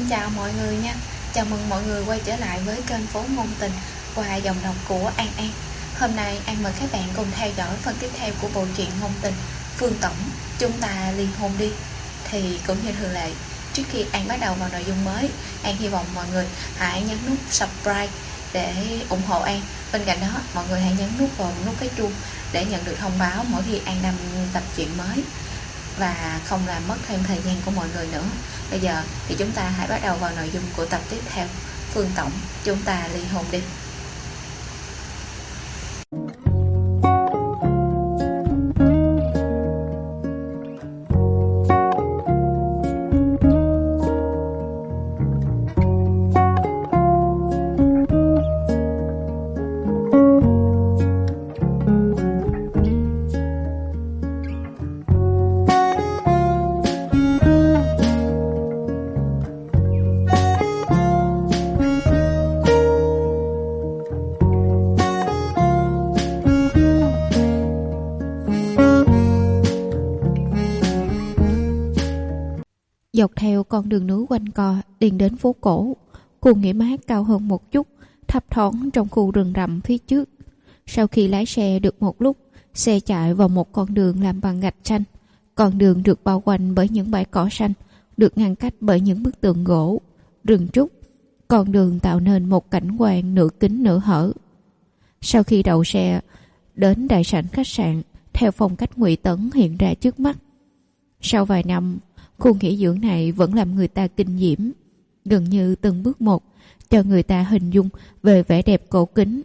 chào mọi người nha. Chào mừng mọi người quay trở lại với kênh Phố Ngôn Tình qua dòng đọc của An An. Hôm nay An mời các bạn cùng theo dõi phần tiếp theo của bộ truyện ngôn tình Phương Tổng, chúng ta ly hôn đi. Thì cũng như thường lệ, trước khi An bắt đầu vào nội dung mới, An hy vọng mọi người hãy nhấn nút subscribe để ủng hộ An. Bên cạnh đó, mọi người hãy nhấn vào nút cái chuông để nhận được thông báo mỗi khi An đăng tập truyện mới và không làm mất thêm thời gian của mọi người nữa. Bây giờ thì chúng ta hãy bắt đầu vào nội dung của tập tiếp theo. Phương Tổng, chúng ta ly hôn đi. Dọc theo con đường núi quanh co liền đến phố cổ. Khu nghỉ mát cao hơn một chút, thấp thoáng trong khu rừng rậm phía trước. Sau khi lái xe được một lúc, xe chạy vào một con đường làm bằng gạch xanh. Con đường được bao quanh bởi những bãi cỏ xanh, được ngăn cách bởi những bức tường gỗ, rừng trúc. Con đường tạo nên một cảnh quan nửa kín nửa hở. Sau khi đậu xe đến đại sảnh khách sạn theo phong cách Ngụy Tấn hiện ra trước mắt. Sau vài năm, khu nghỉ dưỡng này vẫn làm người ta kinh diễm, gần như từng bước một cho người ta hình dung về vẻ đẹp cổ kính.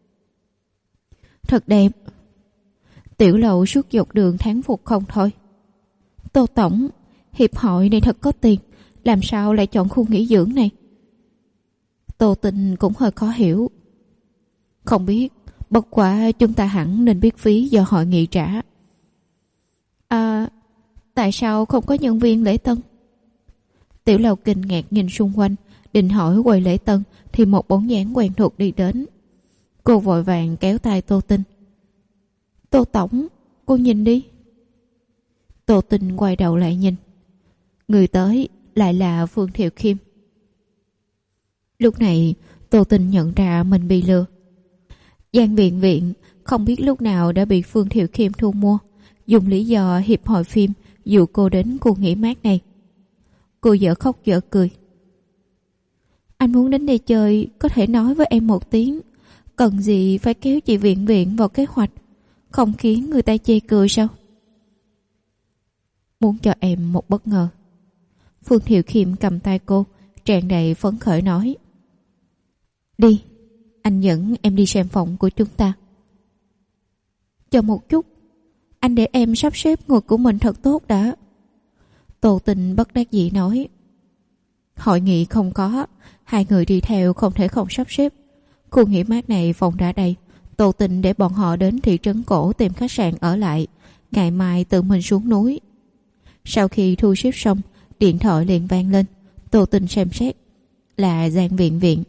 Thật đẹp. Tiểu Lậu suốt dọc đường thán phục không thôi. Tô Tổng, hiệp hội này thật có tiền, làm sao lại chọn khu nghỉ dưỡng này? Tô Tình cũng hơi khó hiểu. Không biết, bất quả chúng ta hẳn nên biết phí do hội nghị trả. Tại sao không có nhân viên lễ tân? Tiểu Lầu kinh ngạc nhìn xung quanh, định hỏi quầy lễ tân thì một bóng dáng quen thuộc đi đến. Cô vội vàng kéo tay Tô Tinh. Tô Tổng, cô nhìn đi. Tô Tinh quay đầu lại nhìn. Người tới lại là Phương Thiệu Khiêm. Lúc này Tô Tinh nhận ra mình bị lừa. Giang Viện Viện không biết lúc nào đã bị Phương Thiệu Khiêm thu mua, dùng lý do hiệp hội phim dụ cô đến khu nghỉ mát này. Cô dở khóc dở cười. Anh muốn đến đây chơi, có thể nói với em một tiếng, cần gì phải kéo chị Viện Viện vào kế hoạch, không khiến người ta chê cười sao? Muốn cho em một bất ngờ. Phương Thiệu Khiêm cầm tay cô, tràn đầy phấn khởi nói. Đi, anh dẫn em đi xem phòng của chúng ta. Chờ một chút, anh để em sắp xếp người của mình thật tốt đã. Tô Tình bất đắc dĩ nói. Hội nghị không có, hai người đi theo không thể không sắp xếp. Khu nghỉ mát này phòng đã đầy. Tô Tình để bọn họ đến thị trấn cổ tìm khách sạn ở lại, ngày mai tự mình xuống núi. Sau khi thu xếp xong, điện thoại liền vang lên. Tô Tình xem xét, là Giang Viện Viện.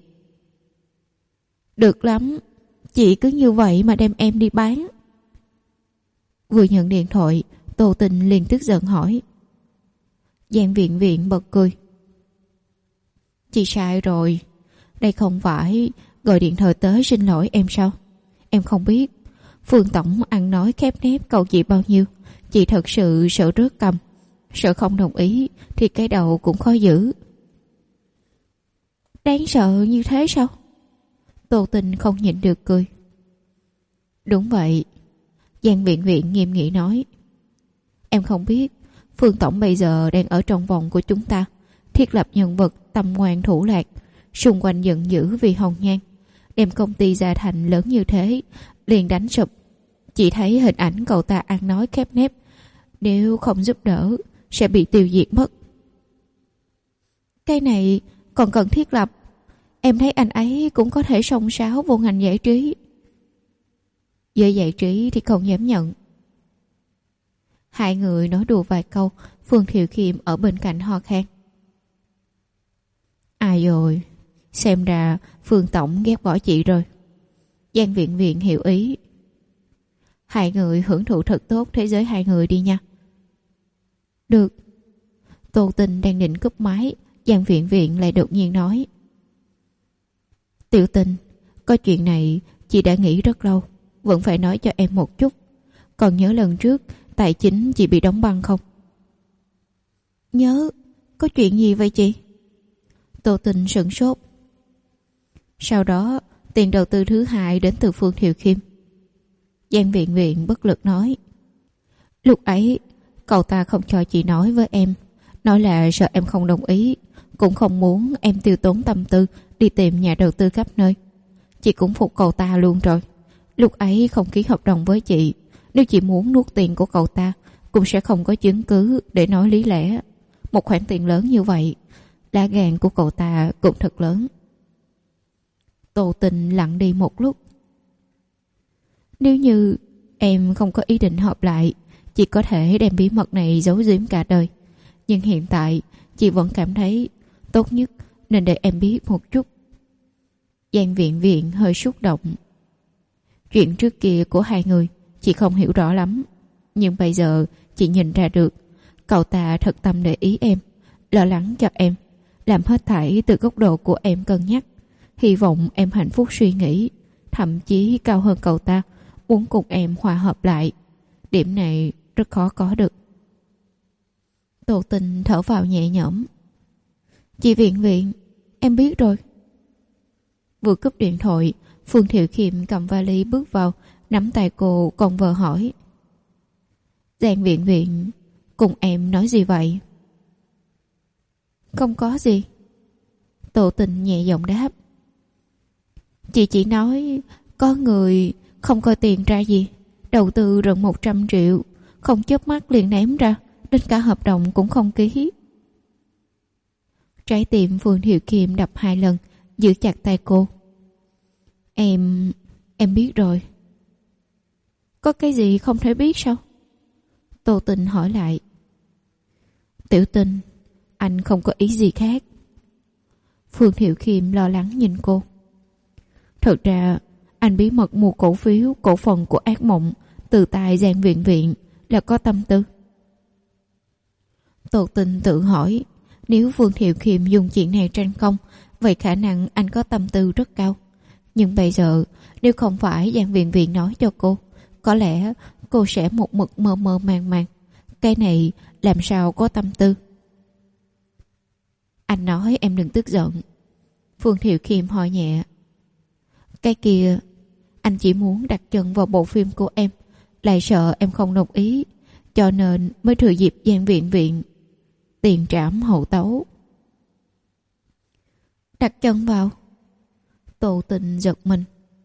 Được lắm, chị cứ như vậy mà đem em đi bán. Vừa nhận điện thoại, Tô Tình liền tức giận hỏi. Giang Viện Viện bật cười. Chị sai rồi, đây không phải gọi điện thoại tới xin lỗi em sao? Em không biết Phương Tổng ăn nói khép nép cầu chị bao nhiêu. Chị thật sự sợ rớt cầm, sợ không đồng ý thì cái đầu cũng khó giữ. Đáng sợ như thế sao? Tô Tình không nhịn được cười. Đúng vậy, Giang Viện Viện nghiêm nghị nói. Em không biết Phương Tổng bây giờ đang ở trong vòng của chúng ta, thiết lập nhân vật tâm ngoan thủ lạc, xung quanh giận dữ vì hồng nhan, đem công ty Gia Thành lớn như thế liền đánh sụp. Chị thấy hình ảnh cậu ta ăn nói khép nép, nếu không giúp đỡ sẽ bị tiêu diệt mất. Cái này còn cần thiết lập. Em thấy anh ấy cũng có thể xông xáo vô ngành giải trí. Giới giải trí thì không dám nhận. Hai người nói đùa vài câu, Phương Thiệu Khiêm ở bên cạnh ho khan. Rồi, xem ra Phương Tổng ghét bỏ chị rồi. Giang Viện Viện hiểu ý. Hai người hưởng thụ thật tốt thế giới hai người đi nha. Được. Tô Tình đang định cúp máy, Giang Viện Viện lại đột nhiên nói: Tiểu Tình, có chuyện này chị đã nghĩ rất lâu, vẫn phải nói cho em một chút. Còn nhớ lần trước tài chính chị bị đóng băng không? Nhớ. Có chuyện gì vậy chị? Tô Tình sửng sốt. Sau đó tiền đầu tư thứ hai đến từ Phương Thiệu Khiêm. Giang Viện Viện bất lực nói: Lúc ấy cậu ta không cho chị nói với em, nói là sợ em không đồng ý, cũng không muốn em tiêu tốn tâm tư đi tìm nhà đầu tư khắp nơi. Chị cũng phục cậu ta luôn rồi. Lúc ấy không ký hợp đồng với chị, nếu chị muốn nuốt tiền của cậu ta cũng sẽ không có chứng cứ để nói lý lẽ. Một khoản tiền lớn như vậy, lá gan của cậu ta cũng thật lớn. Tô Tình lặng đi một lúc. Nếu như em không có ý định hợp lại, chị có thể đem bí mật này giấu giếm cả đời. Nhưng hiện tại chị vẫn cảm thấy tốt nhất nên để em biết một chút. Giang Viện Viện hơi xúc động. Chuyện trước kia của hai người chị không hiểu rõ lắm, nhưng bây giờ chị nhìn ra được cậu ta thật tâm để ý em, lo lắng cho em, làm hết thảy từ góc độ của em cân nhắc, hy vọng em hạnh phúc suy nghĩ, thậm chí cao hơn cậu ta, muốn cùng em hòa hợp lại. Điểm này rất khó có được. Tô Tình thở vào nhẹ nhõm. Chị Viện Viện, em biết rồi. Vừa cúp điện thoại, Phương Thiệu Khiêm cầm vali bước vào, nắm tay cô còn vờ hỏi: Giang Viện Viện, cùng em nói gì vậy? Không có gì. Tô Tình nhẹ giọng đáp. Chị chỉ nói có người không coi tiền ra gì, đầu tư gần 100 triệu, không chớp mắt liền ném ra, đến cả hợp đồng cũng không ký. Trái tim Phương Thiệu Khiêm đập 2 lần, giữ chặt tay cô. Em biết rồi. Có cái gì không thể biết sao? Tô Tình hỏi lại. Tiểu Tình, anh không có ý gì khác. Phương Thiệu Khiêm lo lắng nhìn cô. Thật ra anh bí mật mua cổ phiếu, cổ phần của Ác Mộng từ tay Giang Viện Viện là có tâm tư. Tô Tình tự hỏi, nếu Phương Thiệu Khiêm dùng chuyện này tranh công, vậy khả năng anh có tâm tư rất cao. Nhưng bây giờ nếu không phải Giang Viện Viện nói cho cô, có lẽ cô sẽ một mực mơ mơ màng màng. Cái này làm sao có tâm tư? Anh nói em đừng tức giận. Phương Thiệu Khiêm hỏi nhẹ. Cái kia, anh chỉ muốn đặt chân vào bộ phim của em, lại sợ em không đồng ý, cho nên mới thừa dịp Giang Viện Viện tiền trảm hậu tấu. Đặt chân vào? Tô Tình giật mình.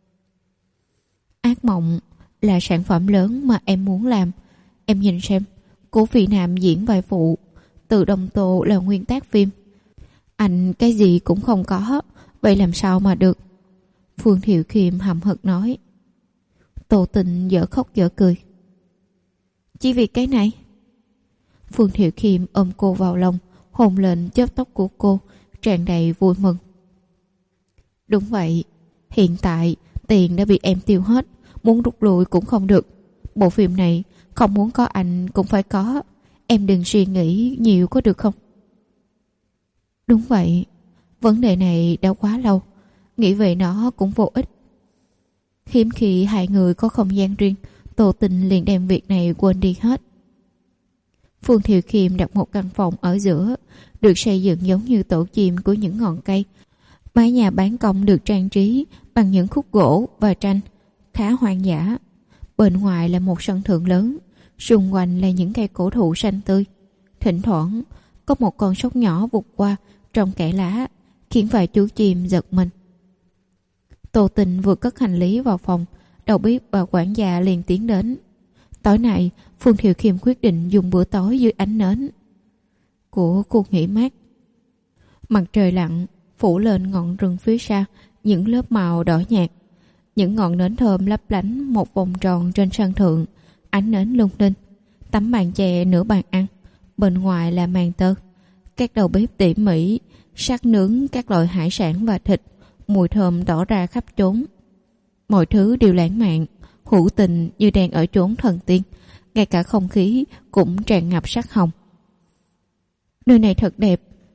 Ác Mộng là sản phẩm lớn mà em muốn làm. Em nhìn xem, Cố Phi Nam diễn vai phụ, Từ Đông Tô là nguyên tác phim. Anh cái gì cũng không có, vậy làm sao mà được? Phương Thiệu Khiêm hậm hực nói. Tô Tình dở khóc dở cười. Chỉ vì cái này? Phương Thiệu Khiêm ôm cô vào lòng, hôn lên chớp tóc của cô, tràn đầy vui mừng. Đúng vậy, hiện tại tiền đã bị em tiêu hết, muốn rút lui cũng không được. Bộ phim này không muốn có anh cũng phải có. Em đừng suy nghĩ nhiều có được không? Đúng vậy, vấn đề này đã quá lâu, nghĩ về nó cũng vô ích. Hiếm khi hai người có không gian riêng, Tô Tình liền đem việc này quên đi hết. Phương Thiệu Khiêm đặt một căn phòng ở giữa, được xây dựng giống như tổ chim của những ngọn cây. Mái nhà ban công được trang trí bằng những khúc gỗ và tranh, khá hoang dã. Bên ngoài là một sân thượng lớn, xung quanh là những cây cổ thụ xanh tươi. Thỉnh thoảng có một con sóc nhỏ vụt qua trong kẽ lá, khiến vài chú chim giật mình. Tô Tình vừa cất hành lý vào phòng, đầu bếp và quản gia liền tiến đến. Tối nay Phương Thiệu Khiêm quyết định dùng bữa tối dưới ánh nến của khu nghỉ mát. Mặt trời lặn phủ lên ngọn rừng phía xa những lớp màu đỏ nhạt. Những ngọn nến thơm lấp lánh một vòng tròn trên sân thượng, ánh nến lung linh. Tấm màn chè nửa bàn ăn, bên ngoài là màn tơ. Các đầu bếp tỉ mỉ sắc nướng các loại hải sản và thịt, mùi thơm tỏ ra khắp chốn. Mọi thứ đều lãng mạn, hữu tình như đang ở chốn thần tiên, ngay cả không khí cũng tràn ngập sắc hồng. Nơi này thật đẹp,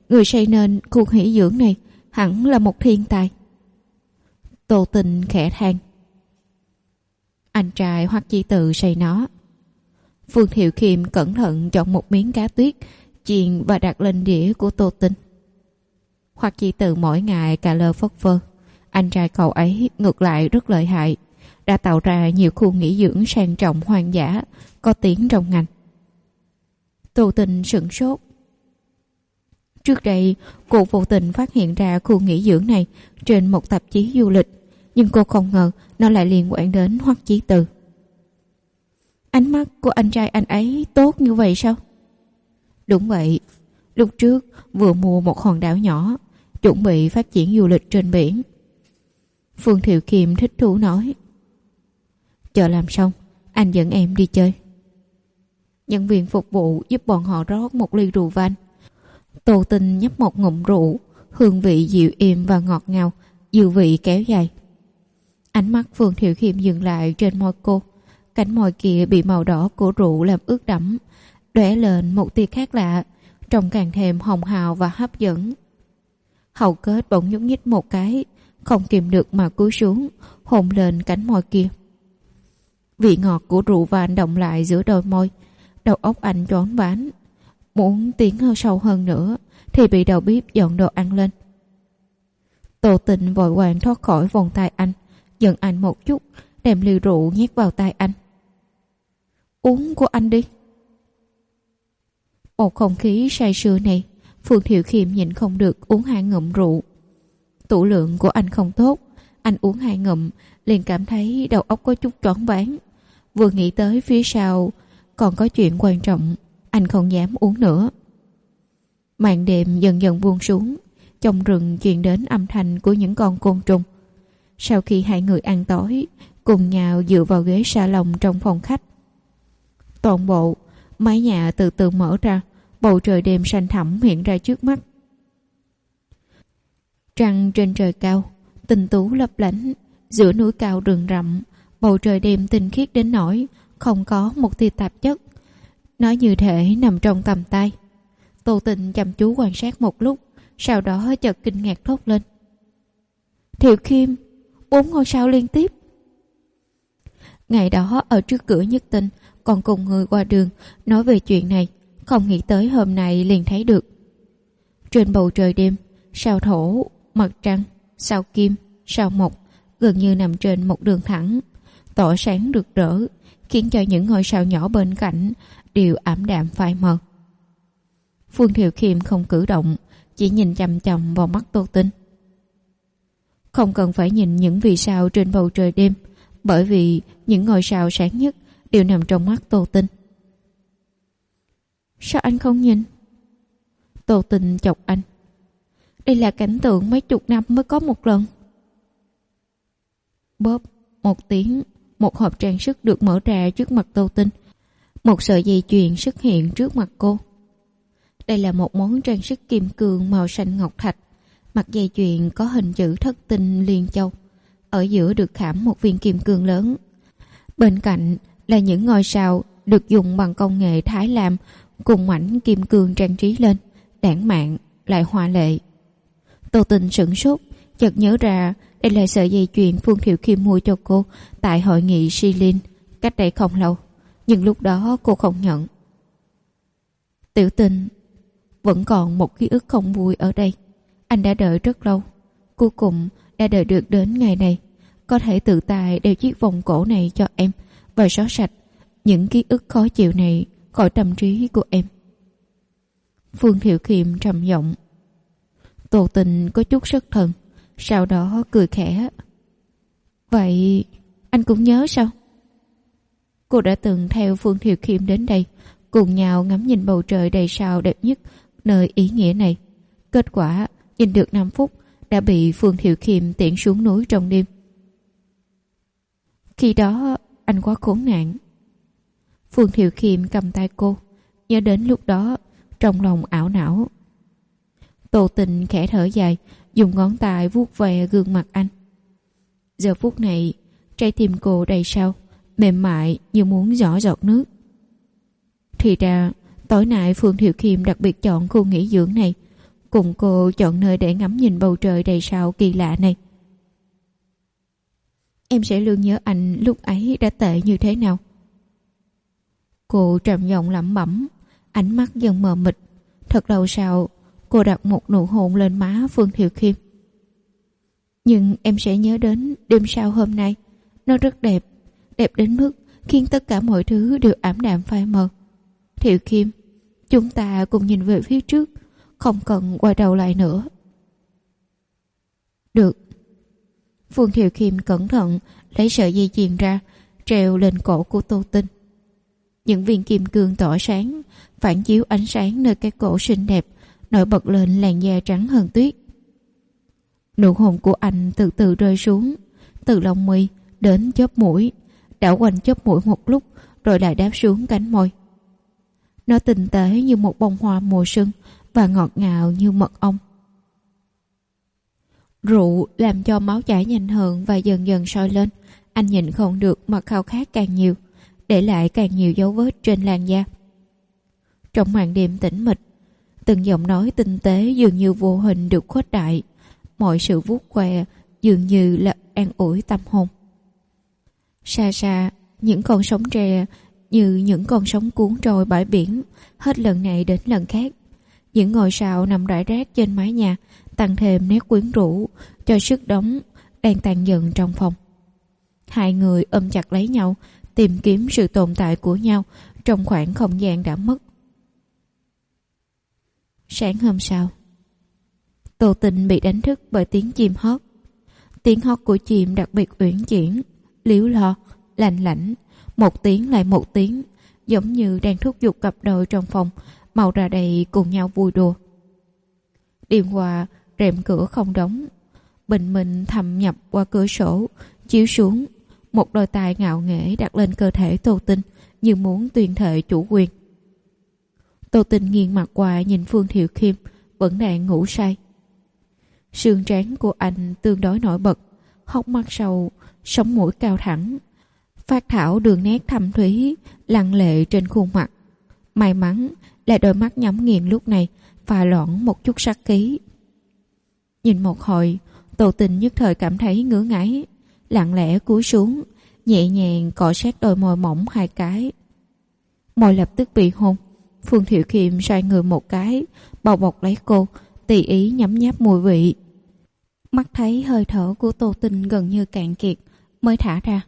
người xây nên khu nghỉ dưỡng này hẳn là một thiên tài. Tô Tình khẽ than. Anh trai Hoắc Chí Tự xây nó. Phương Thiệu Khiêm cẩn thận chọn một miếng cá tuyết chiên và đặt lên đĩa của Tô Tình. Hoắc Chí Tự mỗi ngày cà lơ phất phơ. Anh trai cậu ấy ngược lại rất lợi hại, đã tạo ra nhiều khu nghỉ dưỡng sang trọng hoang dã, có tiếng trong ngành. Tô Tình sửng sốt. Trước đây, cô vô tình phát hiện ra khu nghỉ dưỡng này trên một tạp chí du lịch, nhưng cô không ngờ nó lại liên quan đến Hoắc Chí Từ. Ánh mắt của anh trai anh ấy tốt như vậy sao? Đúng vậy, lúc trước vừa mua một hòn đảo nhỏ, chuẩn bị phát triển du lịch trên biển. Phương Thiệu Khiêm thích thú nói. Chờ làm xong, anh dẫn em đi chơi. Nhân viên phục vụ giúp bọn họ rót một ly rượu vang. Tô Tình nhấp một ngụm rượu, hương vị dịu êm và ngọt ngào, dư vị kéo dài. Ánh mắt Phương Thiệu Khiêm dừng lại trên môi cô. Cánh môi kia bị màu đỏ của rượu làm ướt đẫm, đóe lên một tia khác lạ, trông càng thêm hồng hào và hấp dẫn. Hầu kết bỗng nhúc nhích một cái, không kìm được mà cúi xuống, hôn lên cánh môi kia. Vị ngọt của rượu vang động lại giữa đôi môi, đầu óc anh choáng váng. Muốn tiến hơn sâu hơn nữa thì bị đầu bếp dọn đồ ăn lên. Tô Tình vội vàng thoát khỏi vòng tay anh, giận anh một chút, đem ly rượu nhét vào tay anh. Uống của anh đi. Một không khí say sưa này, Phương Thiệu Khiêm nhịn không được uống 2 ngụm rượu. Tủ lượng của anh không tốt, anh uống 2 ngụm liền cảm thấy đầu óc có chút choáng váng. Vừa nghĩ tới phía sau còn có chuyện quan trọng, anh không dám uống nữa. Màn đêm dần dần buông xuống, trong rừng truyền đến âm thanh của những con côn trùng. Sau khi hai người ăn tối, cùng nhau dựa vào ghế salon trong phòng khách. Toàn bộ mái nhà từ từ mở ra, bầu trời đêm xanh thẳm hiện ra trước mắt. Trăng trên trời cao, tinh tú lấp lánh, giữa núi cao rừng rậm, bầu trời đêm tinh khiết đến nỗi không có một tia tạp chất. Nó như thể nằm trong tầm tay. Tô Tình chăm chú quan sát một lúc, sau đó chợt kinh ngạc thốt lên. Thiệu Khiêm, 4 ngôi sao liên tiếp. Ngày đó ở trước cửa Nhất Tinh, còn cùng người qua đường nói về chuyện này, không nghĩ tới hôm nay liền thấy được. Trên bầu trời đêm, sao Thổ, mặt trăng, sao Kim, sao Mộc gần như nằm trên một đường thẳng, tỏ sáng rực rỡ, khiến cho những ngôi sao nhỏ bên cạnh đều ảm đạm phai mờ. Phương Thiệu Khiêm không cử động, chỉ nhìn chằm chằm vào mắt Tô Tình. Không cần phải nhìn những vì sao trên bầu trời đêm, bởi vì những ngôi sao sáng nhất đều nằm trong mắt Tô Tình. Sao anh không nhìn? Tô Tình chọc anh. Đây là cảnh tượng mấy chục năm mới có một lần. Bóp một tiếng, một hộp trang sức được mở ra trước mặt Tô Tình. Một sợi dây chuyền xuất hiện trước mặt cô. Đây là một món trang sức kim cương màu xanh ngọc thạch. Mặt dây chuyền có hình chữ thất tinh liên châu. Ở giữa được khảm một viên kim cương lớn. Bên cạnh là những ngôi sao được dùng bằng công nghệ Thái Lam cùng mảnh kim cương trang trí lên, đãng mạn lại hoa lệ. Tô Tình sửng sốt, chợt nhớ ra đây là sợi dây chuyền Phương Thiệu Khiêm mua cho cô tại hội nghị Shilin cách đây không lâu, nhưng lúc đó cô không nhận. Tiểu Tình, vẫn còn một ký ức không vui ở đây. Anh đã đợi rất lâu, cuối cùng đã đợi được đến ngày này, có thể tự tay đeo chiếc vòng cổ này cho em và xóa sạch những ký ức khó chịu này khỏi tâm trí của em. Phương Thiệu Khiêm trầm giọng. Tô Tình có chút thất thần, sau đó cười khẽ. Vậy anh cũng nhớ sao? Cô đã từng theo Phương Thiệu Khiêm đến đây, cùng nhau ngắm nhìn bầu trời đầy sao đẹp nhất nơi ý nghĩa này. Kết quả nhìn được 5 phút đã bị Phương Thiệu Khiêm tiễn xuống núi trong đêm. Khi đó anh quá khốn nạn. Phương Thiệu Khiêm cầm tay cô, nhớ đến lúc đó trong lòng ảo não. Tô Tình khẽ thở dài, dùng ngón tay vuốt ve gương mặt anh. Giờ phút này trái tim cô đầy sao, mềm mại như muốn giỏ giọt nước. Thì ra tối nay Phương Thiệu Khiêm đặc biệt chọn khu nghỉ dưỡng này, cùng cô chọn nơi để ngắm nhìn bầu trời đầy sao kỳ lạ này. Em sẽ luôn nhớ anh lúc ấy đã tệ như thế nào. Cô trầm giọng lẩm bẩm, ánh mắt dần mờ mịt. Thật lâu sau, cô đặt một nụ hôn lên má Phương Thiệu Khiêm. Nhưng em sẽ nhớ đến đêm sau hôm nay. Nó rất đẹp, đẹp đến mức khiến tất cả mọi thứ đều ảm đạm phai mờ. Thiệu Khiêm, chúng ta cùng nhìn về phía trước, không cần quay đầu lại nữa. Được. Phương Thiệu Khiêm cẩn thận lấy sợi dây chuyền ra, treo lên cổ của Tô Tinh. Những viên kim cương tỏa sáng, phản chiếu ánh sáng nơi cái cổ xinh đẹp, nổi bật lên làn da trắng hơn tuyết. Nụ hôn của anh từ từ rơi xuống, từ lông mi đến chóp mũi, đảo quanh chóp mũi một lúc rồi lại đáp xuống cánh môi. Nó tinh tế như một bông hoa mùa xuân và ngọt ngào như mật ong. Rượu làm cho máu chảy nhanh hơn và dần dần sôi lên. Anh nhịn không được mà khao khát càng nhiều, để lại càng nhiều dấu vết trên làn da. Trong màn đêm tĩnh mịch, từng giọng nói tinh tế dường như vô hình được khuếch đại. Mọi sự vuốt ve dường như là an ủi tâm hồn. Xa xa, những con sóng tre như những con sóng cuốn trôi bãi biển, hết lần này đến lần khác. Những ngôi sao nằm rải rác trên mái nhà tăng thêm nét quyến rũ cho sức nóng đang tan dần trong phòng. Hai người ôm chặt lấy nhau, tìm kiếm sự tồn tại của nhau trong khoảng không gian đã mất. Sáng hôm sau, Tô Tinh bị đánh thức bởi tiếng chim hót. Tiếng hót của chim đặc biệt uyển chuyển, líu lo, lành lảnh, một tiếng lại một tiếng, giống như đang thúc giục cặp đôi trong phòng mau ra đây cùng nhau vui đùa. Đêm qua, rèm cửa không đóng, bình minh thầm nhập qua cửa sổ, chiếu xuống, một đôi tay ngạo nghễ đặt lên cơ thể Tô Tinh như muốn tuyên thệ chủ quyền. Tô Tinh nghiêng mặt qua nhìn Phương Thiệu Khiêm vẫn đang ngủ say. Sườn trán của anh tương đối nổi bật, hốc mắt sâu, sống mũi cao thẳng, phác thảo đường nét thâm thúy lặng lệ trên khuôn mặt. May mắn là đôi mắt nhắm nghiền lúc này pha loãng một chút sát khí. Nhìn một hồi, Tô Tinh nhất thời cảm thấy ngứa ngáy, lặng lẽ cúi xuống, nhẹ nhàng cọ sát đôi môi mỏng hai cái. Môi lập tức bị hôn. Phương Thiệu Khiêm xoay người một cái, bao bọc lấy cô, tùy ý nhấm nháp mùi vị. Mắt thấy hơi thở của Tô Tinh gần như cạn kiệt, mới thả ra.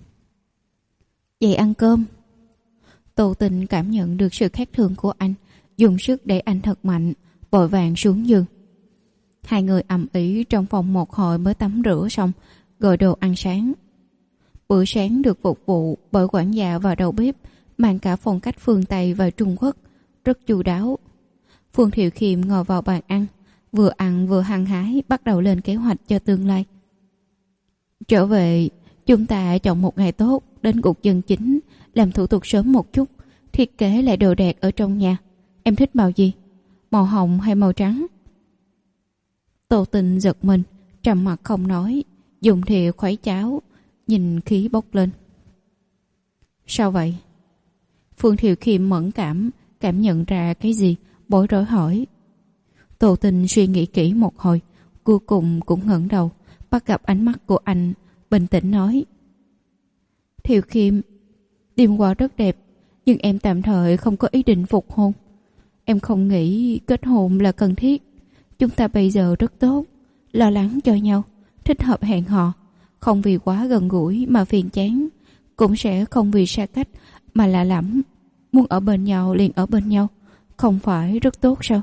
Vậy ăn cơm. Tô Tinh cảm nhận được sự khác thường của anh, dùng sức đẩy anh thật mạnh, vội vàng xuống giường. Hai người ầm ĩ trong phòng một hồi mới tắm rửa xong, gọi đồ ăn sáng. Bữa sáng được phục vụ bởi quản gia và đầu bếp, mang cả phong cách phương Tây và Trung Quốc, rất chu đáo. Phương Thiệu Khiêm ngồi vào bàn ăn vừa hăng hái bắt đầu lên kế hoạch cho tương lai. Trở về, chúng ta chọn một ngày tốt đến cục dân chính, làm thủ tục sớm một chút, thiết kế lại đồ đạc ở trong nhà. Em thích màu gì? Màu hồng hay màu trắng? Tô Tinh giật mình, trầm mặt không nói, dùng thìa khuấy cháo, nhìn khí bốc lên. Sao vậy? Phương Thiệu Khiêm mẫn cảm nhận ra cái gì, bối rối hỏi. Tô Tinh suy nghĩ kỹ một hồi, cuối cùng cũng ngẩng đầu, bắt gặp ánh mắt của anh, bình tĩnh nói. Thiệu Khiêm, đêm qua rất đẹp, nhưng em tạm thời không có ý định phục hôn. Em không nghĩ kết hôn là cần thiết. Chúng ta bây giờ rất tốt, lo lắng cho nhau, thích hợp hẹn hò, không vì quá gần gũi mà phiền chán, cũng sẽ không vì xa cách mà lạ lẫm. Muốn ở bên nhau liền ở bên nhau, không phải rất tốt sao?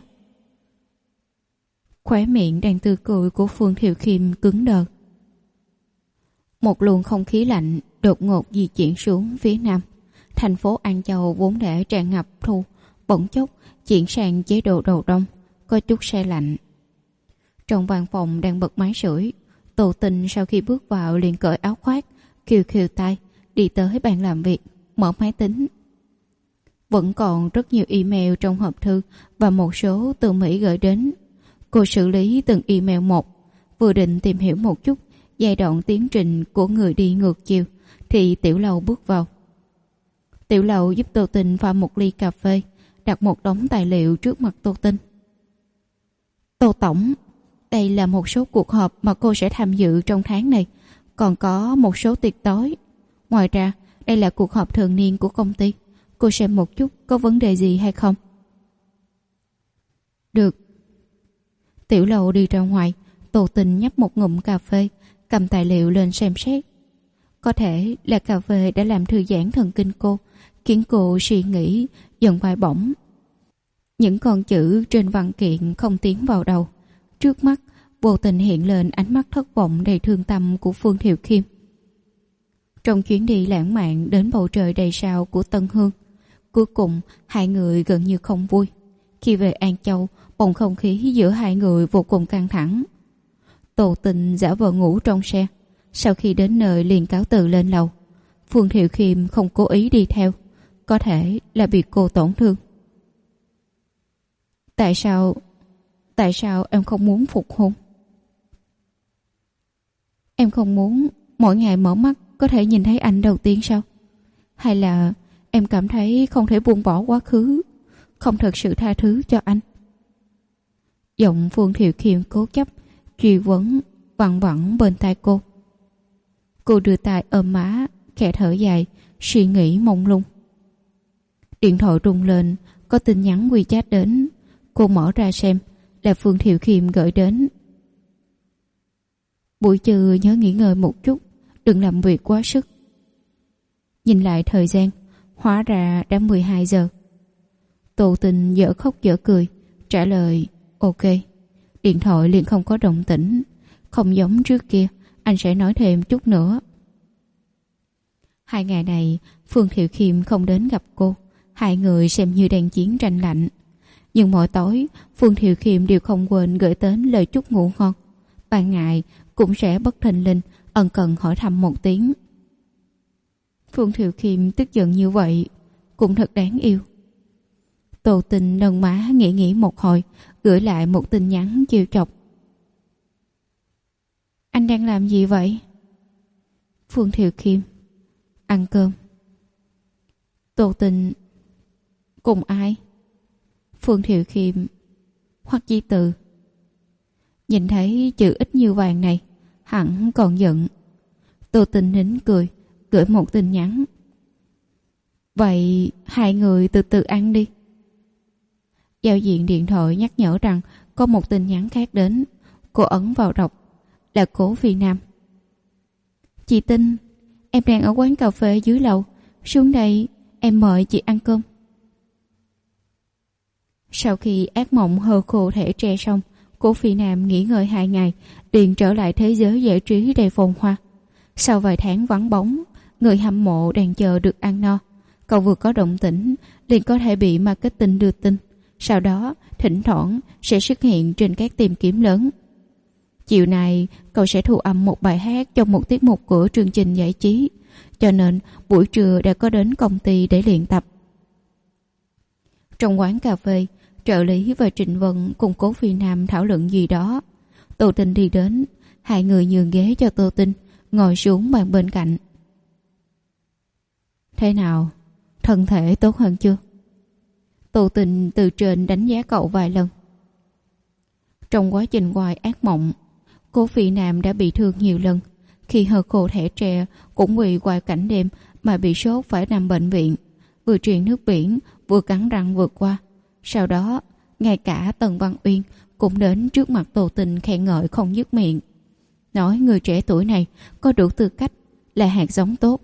Khóe miệng đang tươi cười của Phương Thiệu Khiêm cứng đờ. Một luồng không khí lạnh đột ngột di chuyển xuống phía nam. Thành phố An Châu vốn đã tràn ngập thu, bỗng chốc chuyển sang chế độ đầu đông, có chút se lạnh. Trong văn phòng đang bật máy sưởi, Tô Tinh sau khi bước vào liền cởi áo khoác, khều khều tay, đi tới bàn làm việc, mở máy tính. Vẫn còn rất nhiều email trong hộp thư và một số từ Mỹ gửi đến. Cô xử lý từng email một, vừa định tìm hiểu một chút giai đoạn tiến trình của người đi ngược chiều thì Tiểu Lầu bước vào. Tiểu Lầu giúp Tô Tinh pha một ly cà phê, đặt một đống tài liệu trước mặt Tô Tinh. Tô Tổng, đây là một số cuộc họp mà cô sẽ tham dự trong tháng này, còn có một số tiệc tối. Ngoài ra, đây là cuộc họp thường niên của công ty. Cô xem một chút có vấn đề gì hay không? Được. Tiểu Lầu đi ra ngoài, Tô Tình nhấp một ngụm cà phê, cầm tài liệu lên xem xét. Có thể là cà phê đã làm thư giãn thần kinh cô, khiến cô suy nghĩ dần bay bổng. Những con chữ trên văn kiện không tiến vào đầu. Trước mắt vô tình hiện lên ánh mắt thất vọng đầy thương tâm của Phương Thiệu Khiêm. Trong chuyến đi lãng mạn đến bầu trời đầy sao của Tân Hương, cuối cùng hai người gần như không vui. Khi về An Châu, bầu không khí giữa hai người vô cùng căng thẳng. Tô Tình giả vờ ngủ trong xe, sau khi đến nơi liền cáo từ lên lầu. Phương Thiệu Khiêm không cố ý đi theo, có thể là bị cô tổn thương. Tại sao em không muốn phục hôn? Em không muốn mỗi ngày mở mắt có thể nhìn thấy anh đầu tiên sao? Hay là em cảm thấy không thể buông bỏ quá khứ, không thật sự tha thứ cho anh? Giọng Phương Thiệu Khiêm cố chấp truy vấn văng vẳng bên tai cô. Cô đưa tay ôm má, khẽ thở dài, suy nghĩ mông lung. Điện thoại rung lên, có tin nhắn WeChat đến. Cô mở ra xem, là Phương Thiệu Khiêm gửi đến. Buổi trưa nhớ nghỉ ngơi một chút, đừng làm việc quá sức. Nhìn lại thời gian, hóa ra đã 12 giờ. Tô Tình dở khóc dở cười, trả lời ok. Điện thoại liền không có động tĩnh. Không giống trước kia, anh sẽ nói thêm chút nữa. 2 ngày này Phương Thiệu Khiêm không đến gặp cô. Hai người xem như đang chiến tranh lạnh. Nhưng mỗi tối Phương Thiệu Khiêm đều không quên gửi đến lời chúc ngủ ngon. Ban ngày cũng sẽ bất thình lình ân cần hỏi thăm một tiếng. Phương Thiệu Khiêm tức giận như vậy cũng thật đáng yêu. Tô Tình nâng má nghĩ một hồi, gửi lại một tin nhắn trêu chọc. Anh đang làm gì vậy? Phương Thiệu Khiêm: ăn cơm. Tô Tình: cùng ai? Phương Thiệu Khiêm: Hoắc Chí Từ. Nhìn thấy chữ ít như vàng này, hẳn còn giận. Tô Tình nín cười, gửi một tin nhắn. Vậy hai người từ từ ăn đi. Giao diện điện thoại nhắc nhở rằng có một tin nhắn khác đến. Cô ấn vào đọc, là Cố Phi Nam. Chị Tinh, em đang ở quán cà phê dưới lầu, xuống đây em mời chị ăn cơm. Sau khi ác mộng hơ khô thể tre xong, Cố Phi Nam nghỉ ngơi 2 ngày, liền trở lại thế giới giải trí đầy phồn hoa. Sau vài tháng vắng bóng, người hâm mộ đang chờ được ăn no. Cậu vừa có động tĩnh, liền có thể bị marketing đưa tin. Sau đó, thỉnh thoảng sẽ xuất hiện trên các tìm kiếm lớn. Chiều nay, cậu sẽ thu âm một bài hát trong một tiết mục của chương trình giải trí. Cho nên, buổi trưa đã có đến công ty để luyện tập. Trong quán cà phê, trợ lý và Trịnh Vân cùng Cố Phi Nam thảo luận gì đó. Tô Tinh đi đến, hai người nhường ghế cho Tô Tinh, ngồi xuống bàn bên cạnh. Thế nào? Thân thể tốt hơn chưa? Tô Tinh từ trên đánh giá cậu vài lần. Trong quá trình quay ác mộng, Cố Phi Nam đã bị thương nhiều lần. Khi hơ khô thẻ tre cũng vì quay cảnh đêm mà bị sốt phải nằm bệnh viện. Vừa truyền nước biển, vừa cắn răng vượt qua. Sau đó, ngay cả Tần Văn Uyên cũng đến trước mặt Tô Tinh khen ngợi không dứt miệng. Nói người trẻ tuổi này có đủ tư cách là hạt giống tốt.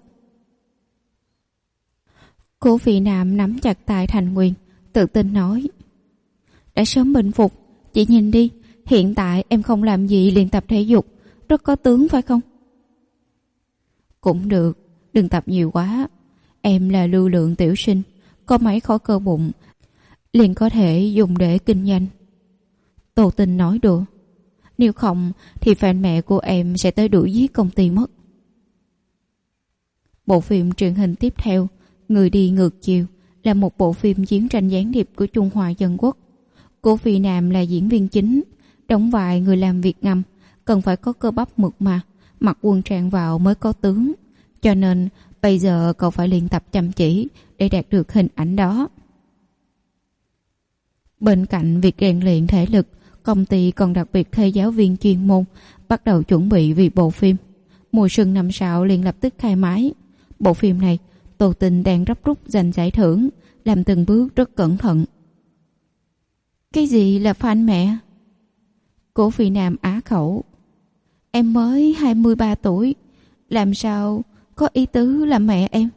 Cố Phi Nam nắm chặt tay Thành Nguyên, tự tin nói. Đã sớm bình phục, chị nhìn đi, hiện tại em không làm gì liền tập thể dục, rất có tướng phải không? Cũng được, đừng tập nhiều quá. Em là lưu lượng tiểu sinh, có mấy khối cơ bụng liền có thể dùng để kinh doanh. Tô Tinh nói đùa. Nếu không thì fan mẹ của em sẽ tới đuổi giết công ty mất. Bộ phim truyền hình tiếp theo, Người đi ngược chiều, là một bộ phim chiến tranh gián điệp của Trung Hoa Dân Quốc. Cố Phi Nam là diễn viên chính, đóng vai người làm việc ngầm, cần phải có cơ bắp mượt mà, mặc quân trang vào mới có tướng. Cho nên bây giờ cậu phải luyện tập chăm chỉ để đạt được hình ảnh đó. Bên cạnh việc rèn luyện thể lực, Công ty còn đặc biệt thuê giáo viên chuyên môn bắt đầu chuẩn bị vì bộ phim. Mùa xuân năm sau liền lập tức khai máy. Bộ phim này Tô Tình đang gấp rút giành giải thưởng, làm từng bước rất cẩn thận. Cái gì là fan mẹ? Cố Phi Nam á khẩu. Em mới 23 tuổi, làm sao có ý tứ làm mẹ em?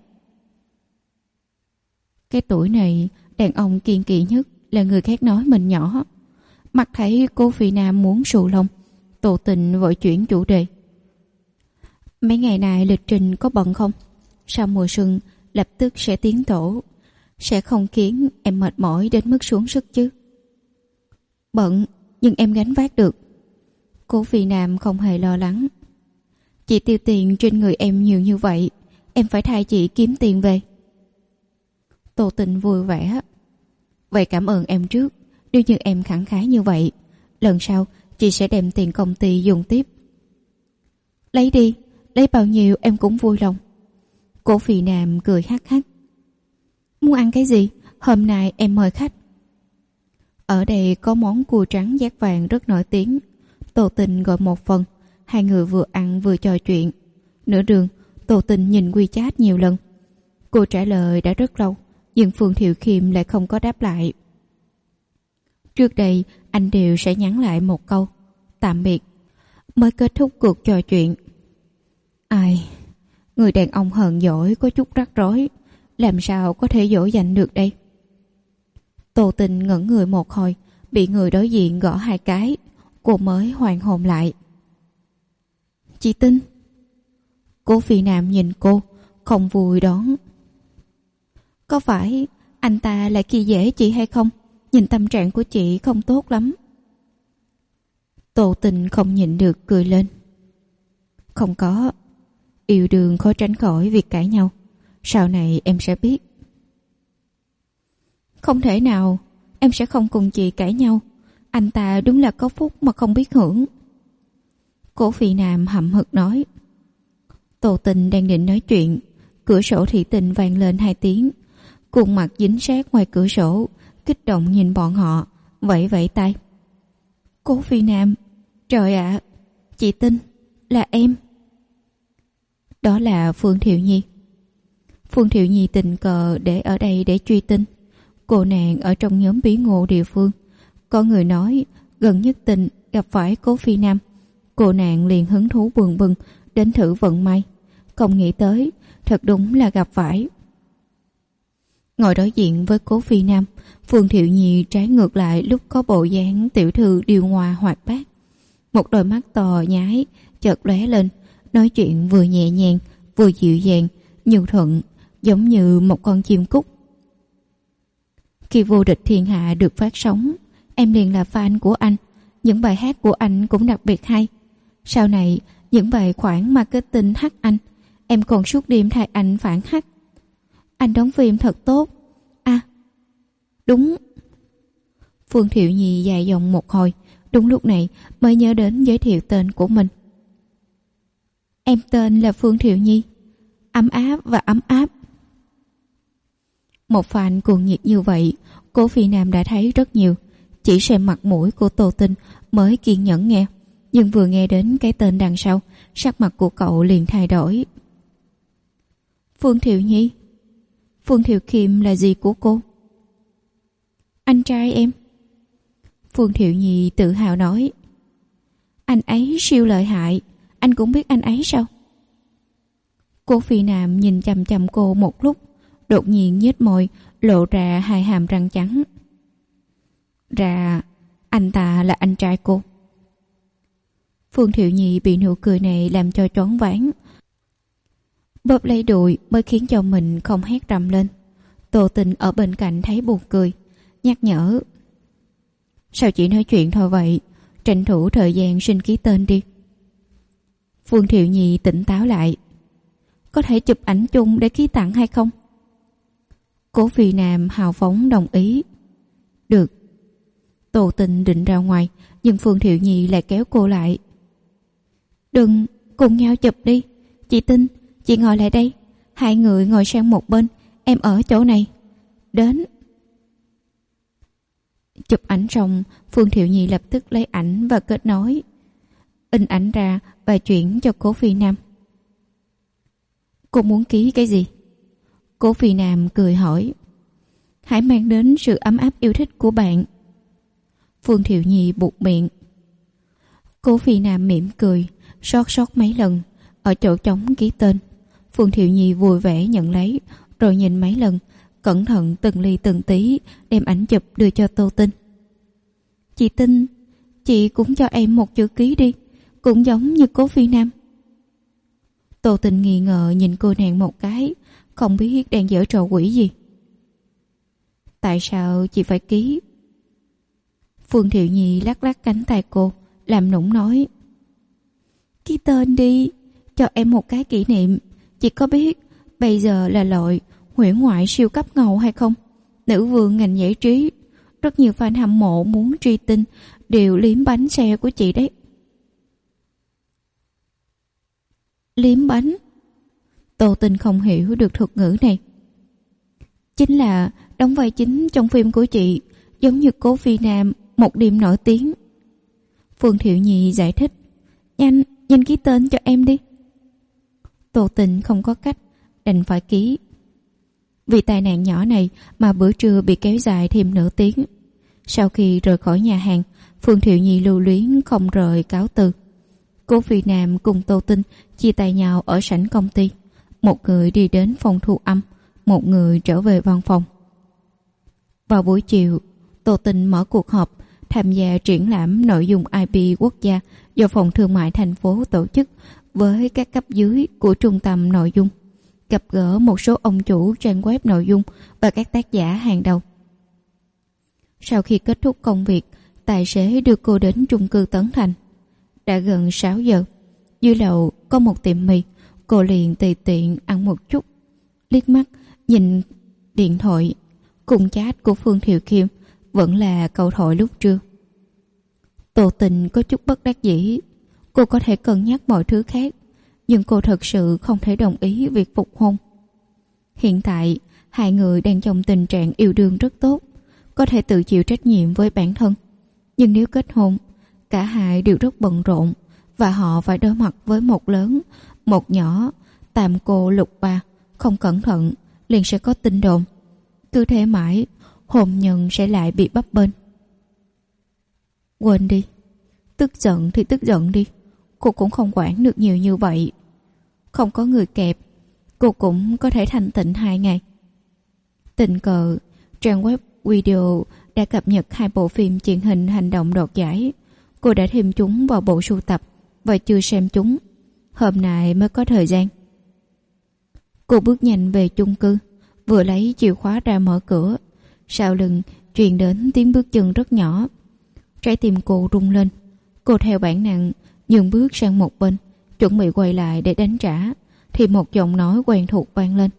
Cái tuổi này, đàn ông kiên kỵ nhất là người khác nói mình nhỏ. Mặt thấy Cố Phi Nam muốn sù lông, Tô Tình vội chuyển chủ đề. Mấy ngày này lịch trình có bận không? Sau mùa xuân lập tức sẽ tiến tổ, sẽ không khiến em mệt mỏi đến mức xuống sức chứ? Bận, nhưng em gánh vác được. Cố Phi Nam không hề lo lắng. Chị tiêu tiền trên người em nhiều như vậy, em phải thay chị kiếm tiền về. Tô Tình vui vẻ. Vậy cảm ơn em trước. Nếu như em khẳng khái như vậy, lần sau chị sẽ đem tiền công ty dùng tiếp. Lấy đi, lấy bao nhiêu em cũng vui lòng. Cố Phi Nam cười hắc hắc. Muốn ăn cái gì? Hôm nay em mời khách. Ở đây có món cua trắng dát vàng rất nổi tiếng. Tô Tình gọi một phần. Hai người vừa ăn vừa trò chuyện. Nửa đường Tô Tình nhìn WeChat nhiều lần. Cô trả lời đã rất lâu, nhưng Phương Thiệu Khiêm lại không có đáp lại. Trước đây anh đều sẽ nhắn lại một câu tạm biệt mới kết thúc cuộc trò chuyện. Ai, người đàn ông hờn dỗi có chút rắc rối, làm sao có thể dỗ dành được đây? Tô Tình ngẩn người một hồi, bị người đối diện gõ hai cái, cô mới hoàn hồn lại. Chị Tinh. Cố Phi Nam nhìn cô, không vui đón. Có phải anh ta lại khi dễ chị hay không? Nhìn tâm trạng của chị không tốt lắm. Tô Tình không nhịn được cười lên. Không có. Yêu đương khó tránh khỏi việc cãi nhau. Sau này em sẽ biết. Không thể nào. Em sẽ không cùng chị cãi nhau. Anh ta đúng là có phúc mà không biết hưởng. Cố Phi Nam hậm hực nói. Tô Tình đang định nói chuyện, cửa sổ thủy tinh vang lên 2 tiếng. Khuôn mặt dính sát ngoài cửa sổ, kích động nhìn bọn họ, vẫy vẫy tay. Cố Phi Nam, trời ạ, chị Tinh, là em. Đó là Phương Thiệu Nhi. Phương Thiệu Nhi tình cờ để ở đây để truy tin. Cô nàng ở trong nhóm bí ngô địa phương. Có người nói gần nhất tình gặp phải Cố Phi Nam. Cô nàng liền hứng thú bừng bừng đến thử vận may. Không nghĩ tới, thật đúng là gặp phải. Ngồi đối diện với Cố Phi Nam, Phương Thiệu Nhi trái ngược lại lúc có bộ dáng tiểu thư điều hòa hoạt bát. Một đôi mắt to nhái chợt lóe lên, nói chuyện vừa nhẹ nhàng vừa dịu dàng, nhu thuận, giống như một con chim cút. Khi Vô Địch Thiên Hạ được phát sóng, em liền là fan của anh. Những bài hát của anh cũng đặc biệt hay. Sau này, những bài khoản marketing hát anh, em còn suốt đêm thay anh phản hát. Anh đóng phim thật tốt. À, đúng. Phương Thiệu Nhi dài dòng một hồi, đúng lúc này mới nhớ đến giới thiệu tên của mình. Em tên là Phương Thiệu Nhi. Ấm áp và ấm áp. Một fan cuồng nhiệt như vậy, Cố Phi Nam đã thấy rất nhiều. Chỉ xem mặt mũi của Tô Tinh mới kiên nhẫn nghe. Nhưng vừa nghe đến cái tên đằng sau, sắc mặt của cậu liền thay đổi. Phương Thiệu Nhi. Phương Thiệu Khiêm là gì của cô? Anh trai em. Phương Thiệu Nhi tự hào nói. Anh ấy siêu lợi hại. Anh cũng biết anh ấy sao? Cố Phi Nam nhìn chằm chằm cô một lúc, đột nhiên nhếch môi, lộ ra 2 hàm răng trắng. Ra anh ta là anh trai cô. Phương Thiệu Nhi bị nụ cười này làm cho choáng váng, bóp lấy đùi mới khiến cho mình không hét rầm lên. Tô Tình ở bên cạnh thấy buồn cười, nhắc nhở. Sao chị nói chuyện thôi vậy? Tranh thủ thời gian xin ký tên đi. Phương Thiệu Nhi tỉnh táo lại. Có thể chụp ảnh chung để ký tặng hay không? Cố Phi Nam hào phóng đồng ý. Được. Tô Tình định ra ngoài, nhưng Phương Thiệu Nhi lại kéo cô lại. Đừng, cùng nhau chụp đi. Chị Tinh, chị ngồi lại đây. 2 người ngồi sang một bên, em ở chỗ này. Đến. Chụp ảnh xong, Phương Thiệu Nhi lập tức lấy ảnh và kết nối, in ảnh ra và chuyển cho Cố Phi Nam. Cô muốn ký cái gì? Cố Phi Nam cười hỏi. Hãy mang đến sự ấm áp yêu thích của bạn. Phương Thiệu Nhi buột miệng. Cố Phi Nam mỉm cười, xót mấy lần, ở chỗ trống ký tên. Phương Thiệu Nhi vui vẻ nhận lấy, rồi nhìn mấy lần, cẩn thận từng ly từng tí đem ảnh chụp đưa cho Tô Tinh. Chị Tinh, chị cũng cho em một chữ ký đi, cũng giống như Cố Phi Nam. Tô Tinh nghi ngờ nhìn cô nàng một cái, không biết đang giở trò quỷ gì. Tại sao chị phải ký? Phương Thiệu Nhi lắc lắc cánh tay cô, làm nũng nói. Ký tên đi, cho em một cái kỷ niệm. Chị có biết bây giờ là loại huyền thoại siêu cấp ngầu hay không? Nữ vương ngành giải trí, rất nhiều fan hâm mộ muốn truy tinh đều liếm bánh xe của chị đấy. Liếm bánh? Tô Tinh không hiểu được thuật ngữ này. Chính là đóng vai chính trong phim của chị, giống như Cố Phi Nam, một điểm nổi tiếng. Phương Thiệu Nhi giải thích. Nhanh ký tên cho em đi. Tô Tinh không có cách, đành phải ký. Vì tai nạn nhỏ này mà bữa trưa bị kéo dài thêm nửa tiếng. Sau khi rời khỏi nhà hàng, Phương Thiệu Nhi lưu luyến không rời cáo từ. Cố Phi Nam cùng Tô Tinh chia tay nhau ở sảnh công ty. Một người đi đến phòng thu âm, một người trở về văn phòng. Vào buổi chiều, Tô Tinh mở cuộc họp tham gia triển lãm nội dung IP quốc gia do Phòng Thương mại thành phố tổ chức với các cấp dưới của trung tâm nội dung, gặp gỡ một số ông chủ trang web nội dung và các tác giả hàng đầu. Sau khi kết thúc công việc, tài xế đưa cô đến chung cư Tấn Thành. Đã gần 6 giờ, dưới lầu có một tiệm mì, cô liền tùy tiện ăn một chút, liếc mắt nhìn điện thoại cùng chat của Phương Thiệu Kiêm, vẫn là câu thoại lúc trưa. Tô Tình có chút bất đắc dĩ. Cô có thể cân nhắc mọi thứ khác, nhưng cô thật sự không thể đồng ý việc phục hôn. Hiện tại, hai người đang trong tình trạng yêu đương rất tốt, có thể tự chịu trách nhiệm với bản thân. Nhưng nếu kết hôn, cả hai đều rất bận rộn và họ phải đối mặt với một lớn, một nhỏ, tam cô lục ba, không cẩn thận liền sẽ có tin đồn. Cứ thế mãi, hôn nhân sẽ lại bị bấp bênh. Quên đi, tức giận thì tức giận đi, cô cũng không quản được nhiều như vậy. Không có người kẹp, cô cũng có thể thanh tịnh 2 ngày. Tình cờ, trang web video đã cập nhật 2 bộ phim truyền hình hành động đoạt giải. Cô đã thêm chúng vào bộ sưu tập và chưa xem chúng. Hôm nay mới có thời gian. Cô bước nhanh về chung cư, vừa lấy chìa khóa ra mở cửa. Sau lưng truyền đến tiếng bước chân rất nhỏ. Trái tim cô rung lên. Cô theo bản năng nhường bước sang một bên, chuẩn bị quay lại để đánh trả, thì một giọng nói quen thuộc vang lên.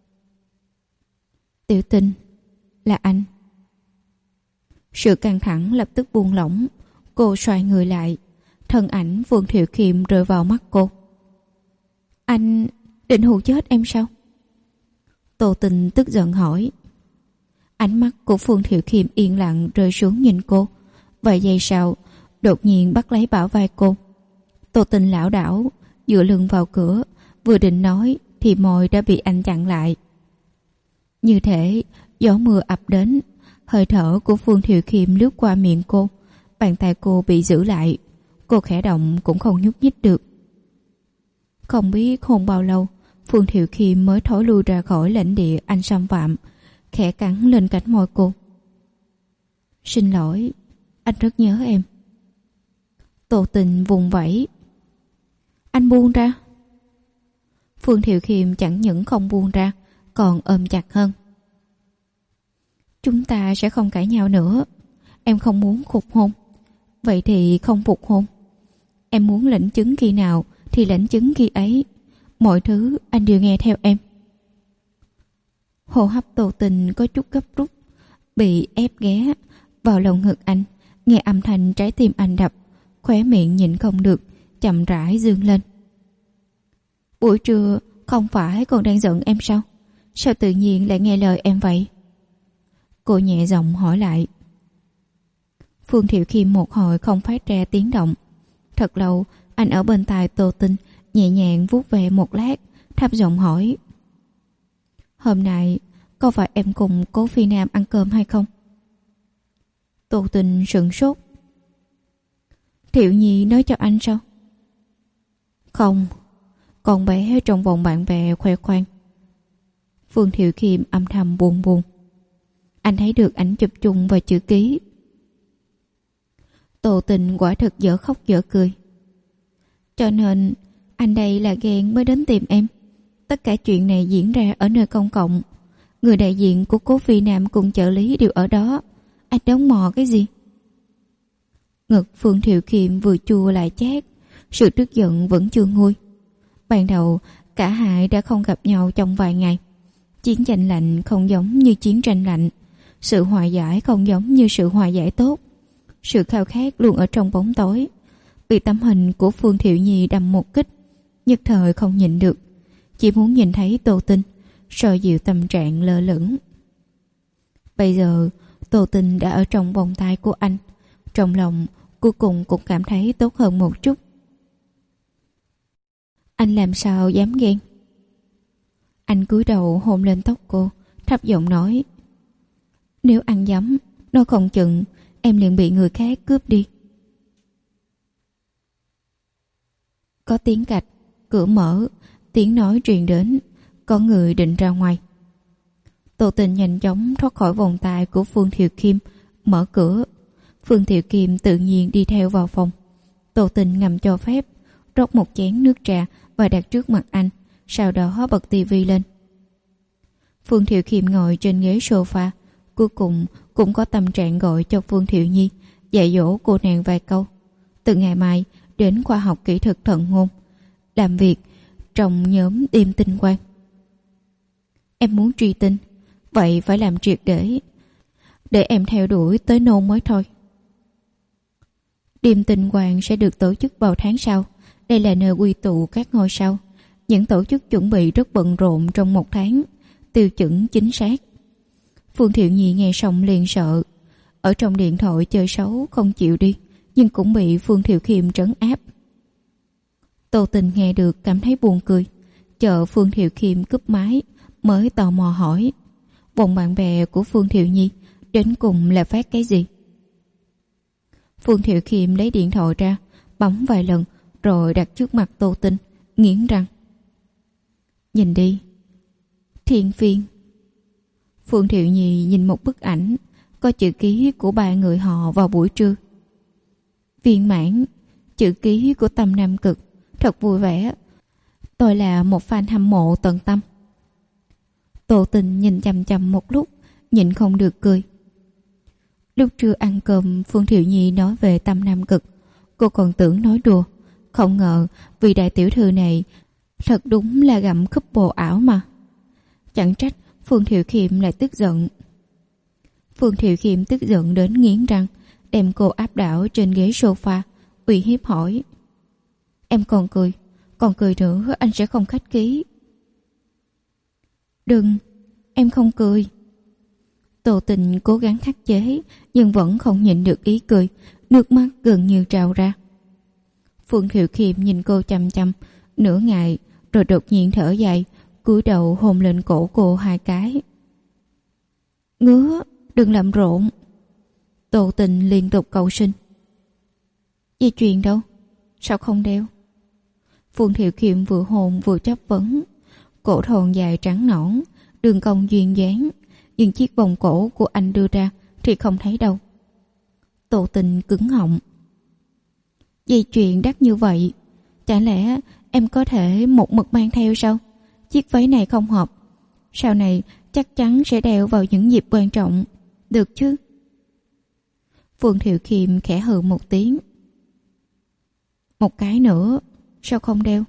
Tiểu Tinh, là anh. Sự căng thẳng lập tức buông lỏng. Cô xoay người lại, thân ảnh Phương Thiệu Kiêm rơi vào mắt cô. Anh định hù chết em sao? Tô Tình tức giận hỏi. Ánh mắt của Phương Thiệu Kiêm yên lặng rơi xuống nhìn cô. Vài giây sau, đột nhiên bắt lấy bả vai cô. Tô Tình lảo đảo dựa lưng vào cửa, vừa định nói thì môi đã bị anh chặn lại. Như thể gió mưa ập đến, hơi thở của Phương Thiệu Kiêm lướt qua miệng cô, bàn tay cô bị giữ lại. Cô khẽ động cũng không nhúc nhích được. Không biết hôn bao lâu, Phương Thiệu Kiêm mới thối lui ra khỏi lãnh địa anh xâm phạm, khẽ cắn lên cánh môi cô. Xin lỗi, anh rất nhớ em. Tô Tình vùng vẫy. Anh buông ra. Phương Thiệu Kiêm chẳng những không buông ra, còn ôm chặt hơn. Chúng ta sẽ không cãi nhau nữa. Em không muốn phục hôn, vậy thì không phục hôn. Em muốn lãnh chứng khi nào thì lãnh chứng khi ấy. Mọi thứ anh đều nghe theo em. Hô hấp Tô Tình có chút gấp rút, bị ép ghé vào lồng ngực anh, nghe âm thanh trái tim anh đập, khóe miệng nhịn không được, chậm rãi dương lên. Buổi trưa không phải còn đang giận em sao? Sao tự nhiên lại nghe lời em vậy? Cô nhẹ giọng hỏi lại. Phương Thiệu Khiêm một hồi không phát ra tiếng động. Thật lâu, anh ở bên tai Tô Tinh, nhẹ nhàng vuốt ve một lát, thấp giọng hỏi: "Hôm nay có phải em cùng Cố Phi Nam ăn cơm hay không?" Tô Tinh sửng sốt. "Thiệu Nhi nói cho anh sao?" "Không, con bé trong vòng bạn bè khoe khoang." Phương Thiệu Khiêm âm thầm buồn buồn. Anh thấy được ảnh chụp chung và chữ ký. Tô Tình quả thực dở khóc dở cười. "Cho nên anh đây là ghen mới đến tìm em. Tất cả chuyện này diễn ra ở nơi công cộng. Người đại diện của Cố Phi Nam cùng trợ lý đều ở đó. Anh đóng mò cái gì?" Ngực Phương Thiệu Khiêm vừa chua lại chát. Sự tức giận vẫn chưa nguôi. Ban đầu cả hai đã không gặp nhau trong vài ngày. Chiến tranh lạnh không giống như chiến tranh lạnh. Sự hòa giải không giống như sự hòa giải tốt. Sự khao khát luôn ở trong bóng tối. Bị tấm hình của Phương Thiệu Nhi đâm một kích, nhất thời không nhịn được, chỉ muốn nhìn thấy Tô Tinh, soi dịu tâm trạng lơ lửng. Bây giờ Tô Tinh đã ở trong vòng tay của anh, trong lòng cuối cùng cũng cảm thấy tốt hơn một chút. Anh làm sao dám ghen? Anh cúi đầu hôn lên tóc cô, thấp giọng nói: "Nếu ăn dấm, nó không chừng em liền bị người khác cướp đi." Có tiếng cạch, cửa mở, tiếng nói truyền đến, có người định ra ngoài. Tô Tình nhanh chóng thoát khỏi vòng tay của Phương Thiệu Khiêm, mở cửa. Phương Thiệu Khiêm tự nhiên đi theo vào phòng. Tô Tình ngầm cho phép, rót một chén nước trà và đặt trước mặt anh, sau đó bật tivi lên. Phương Thiệu Khiêm ngồi trên ghế sofa, cuối cùng cũng có tâm trạng gọi cho Phương Thiệu Nhi, dạy dỗ cô nàng vài câu. Từ ngày mai đến khoa học kỹ thuật thận ngôn, làm việc trong nhóm đêm tinh quang. Em muốn truy tinh, vậy phải làm triệt để em theo đuổi tới nôn mới thôi. Đêm tinh quang sẽ được tổ chức vào tháng sau. Đây là nơi quy tụ các ngôi sao. Những tổ chức chuẩn bị rất bận rộn trong một tháng, tiêu chuẩn chính xác. Phương Thiệu Nhi nghe xong liền sợ. Ở trong điện thoại chơi xấu không chịu đi, nhưng cũng bị Phương Thiệu Khiêm trấn áp. Tô Tình nghe được cảm thấy buồn cười, chờ Phương Thiệu Khiêm cúp máy mới tò mò hỏi: vòng bạn bè của Phương Thiệu Nhi đến cùng là phát cái gì? Phương Thiệu Khiêm lấy điện thoại ra, bấm vài lần rồi đặt trước mặt Tô Tình, nghiến răng: "Nhìn đi, Thiên Phiên." Phương Thiệu Nhi nhìn một bức ảnh có chữ ký của ba người họ vào buổi trưa. Viên mãn, chữ ký của Tâm Nam Cực, thật vui vẻ. Tôi là một fan hâm mộ tận tâm. Tô Tình nhìn chằm chằm một lúc, nhịn không được cười. Lúc trưa ăn cơm, Phương Thiệu Nhi nói về Tâm Nam Cực, cô còn tưởng nói đùa, không ngờ vì đại tiểu thư này thật đúng là gặm couple ảo mà. Chẳng trách Phương Thiệu Khiêm lại tức giận. Phương Thiệu Khiêm tức giận đến nghiến răng, đem cô áp đảo trên ghế sofa, uy hiếp hỏi: "Em còn cười nữa anh sẽ không khách khí." "Đừng, em không cười." Tô Tình cố gắng khắc chế, nhưng vẫn không nhịn được ý cười, nước mắt gần như trào ra. Phương Thiệu Khiêm nhìn cô chăm chăm nửa ngày, rồi đột nhiên thở dài, cúi đầu hôn lên cổ cô 2 cái. "Ngứa, đừng làm rộn." Tô Tình liên tục cầu xin. "Dây chuyền đâu? Sao không đeo?" Phương Thiệu Khiêm vừa hôn vừa chất vấn. Cổ thon dài trắng nõn, đường cong duyên dáng, nhưng chiếc vòng cổ của anh đưa ra thì không thấy đâu. Tô Tình cứng họng. "Dây chuyền đắt như vậy, chả lẽ em có thể một mực mang theo sao? Chiếc váy này không hợp, sau này chắc chắn sẽ đeo vào những dịp quan trọng, được chứ?" Phương Thiệu Khiêm khẽ hừ một tiếng. "Một cái nữa, sao không đeo?"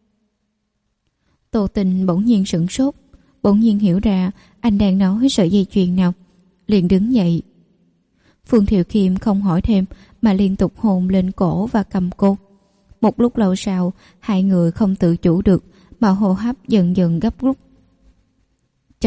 Tô Tình bỗng nhiên sửng sốt, bỗng nhiên hiểu ra anh đang nói sợi dây chuyền nào, liền đứng dậy. Phương Thiệu Khiêm không hỏi thêm mà liên tục hôn lên cổ và cầm cô. Một lúc lâu sau, hai người không tự chủ được mà hô hấp dần dần gấp rút.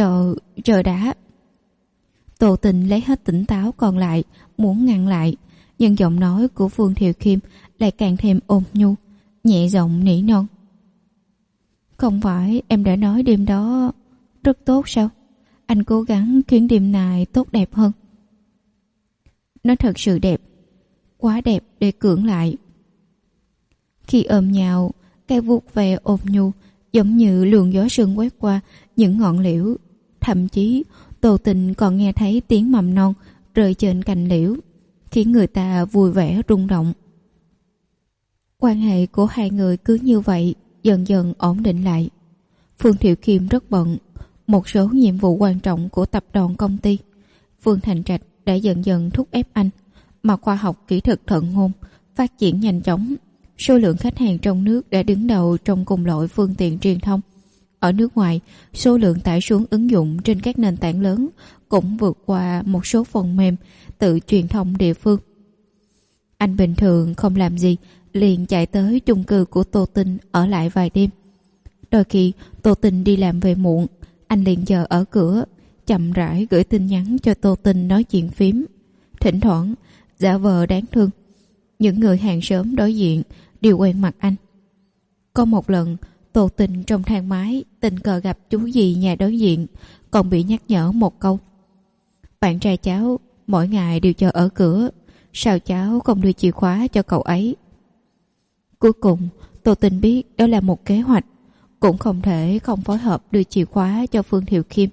Chờ đã." Tô Tình lấy hết tỉnh táo còn lại, muốn ngăn lại, nhưng giọng nói của Phương Thiệu Kim lại càng thêm ôn nhu, nhẹ giọng nỉ non. Không phải em đã nói đêm đó rất tốt sao? Anh cố gắng khiến đêm này tốt đẹp hơn. Nó thật sự đẹp, quá đẹp để cưỡng lại. Khi ôm nhau, cái vuốt ve ôn nhu giống như luồng gió sương quét qua những ngọn liễu. Thậm chí Tô Tình còn nghe thấy tiếng mầm non rơi trên cành liễu, khiến người ta vui vẻ rung động. Quan hệ của hai người cứ như vậy dần dần ổn định lại. Phương Thiệu Kim rất bận một số nhiệm vụ quan trọng của tập đoàn công ty. Phương Thành Trạch đã dần dần thúc ép anh, mà khoa học kỹ thuật thận ngôn phát triển nhanh chóng. Số lượng khách hàng trong nước đã đứng đầu trong cùng loại phương tiện truyền thông. Ở nước ngoài, số lượng tải xuống ứng dụng trên các nền tảng lớn cũng vượt qua một số phần mềm tự truyền thông địa phương. Anh bình thường không làm gì, liền chạy tới chung cư của Tô Tinh ở lại vài đêm. Đôi khi Tô Tinh đi làm về muộn, anh liền chờ ở cửa, chậm rãi gửi tin nhắn cho Tô Tinh nói chuyện phím. Thỉnh thoảng giả vờ đáng thương. Những người hàng xóm đối diện đều quen mặt anh. Có một lần Tô Tinh trong thang máy tình cờ gặp chú dì nhà đối diện, còn bị nhắc nhở một câu: bạn trai cháu mỗi ngày đều chờ ở cửa, sao cháu không đưa chìa khóa cho cậu ấy? Cuối cùng Tô Tinh biết đó là một kế hoạch, cũng không thể không phối hợp đưa chìa khóa cho Phương Thiệu Kim.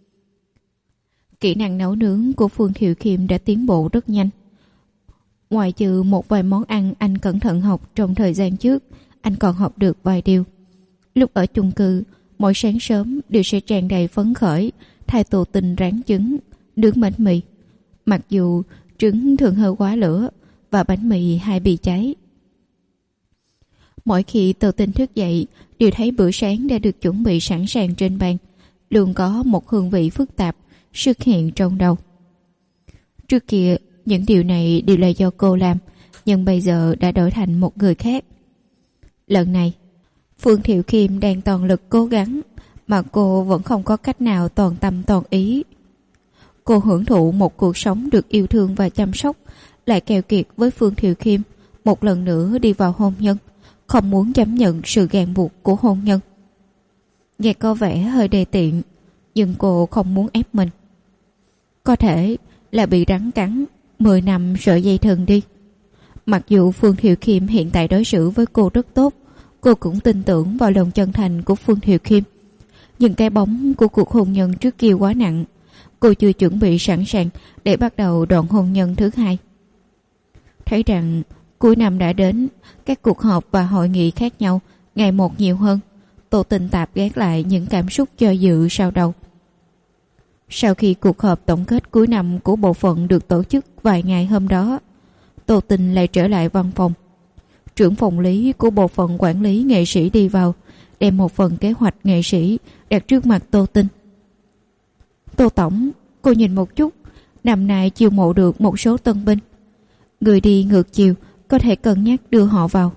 Kỹ năng nấu nướng của Phương Thiệu Kim đã tiến bộ rất nhanh. Ngoài trừ một vài món ăn anh cẩn thận học trong thời gian trước, anh còn học được vài điều. Lúc ở chung cư, mỗi sáng sớm đều sẽ tràn đầy phấn khởi thay Tô Tinh rán trứng, nướng bánh mì. Mặc dù trứng thường hơi quá lửa và bánh mì hay bị cháy. Mỗi khi Tô Tinh thức dậy, đều thấy bữa sáng đã được chuẩn bị sẵn sàng trên bàn, luôn có một hương vị phức tạp xuất hiện trong đầu. Trước kia, những điều này đều là do cô làm, nhưng bây giờ đã đổi thành một người khác. Lần này, Phương Thiệu Kim đang toàn lực cố gắng, mà cô vẫn không có cách nào toàn tâm toàn ý. Cô hưởng thụ một cuộc sống được yêu thương và chăm sóc, lại keo kiệt với Phương Thiệu Kim một lần nữa đi vào hôn nhân, không muốn chấp nhận sự ràng buộc của hôn nhân. Nghe có vẻ hơi đề tiện, nhưng cô không muốn ép mình. Có thể là bị rắn cắn 10 năm sợi dây thừng đi. Mặc dù Phương Thiệu Kim hiện tại đối xử với cô rất tốt, cô cũng tin tưởng vào lòng chân thành của Phương Thiệu Kim. Nhưng cái bóng của cuộc hôn nhân trước kia quá nặng, cô chưa chuẩn bị sẵn sàng để bắt đầu đoạn hôn nhân thứ hai. Thấy rằng cuối năm đã đến, các cuộc họp và hội nghị khác nhau ngày một nhiều hơn, Tô Tinh tạm gác lại những cảm xúc do dự sau đầu. Sau khi cuộc họp tổng kết cuối năm của bộ phận được tổ chức vài ngày hôm đó, Tô Tinh lại trở lại văn phòng. Trưởng phòng lý của bộ phận quản lý nghệ sĩ đi vào, đem một phần kế hoạch nghệ sĩ đặt trước mặt Tô Tinh. Tô tổng, cô nhìn một chút, năm nay chiêu mộ được một số tân binh. Người đi ngược chiều, có thể cân nhắc đưa họ vào.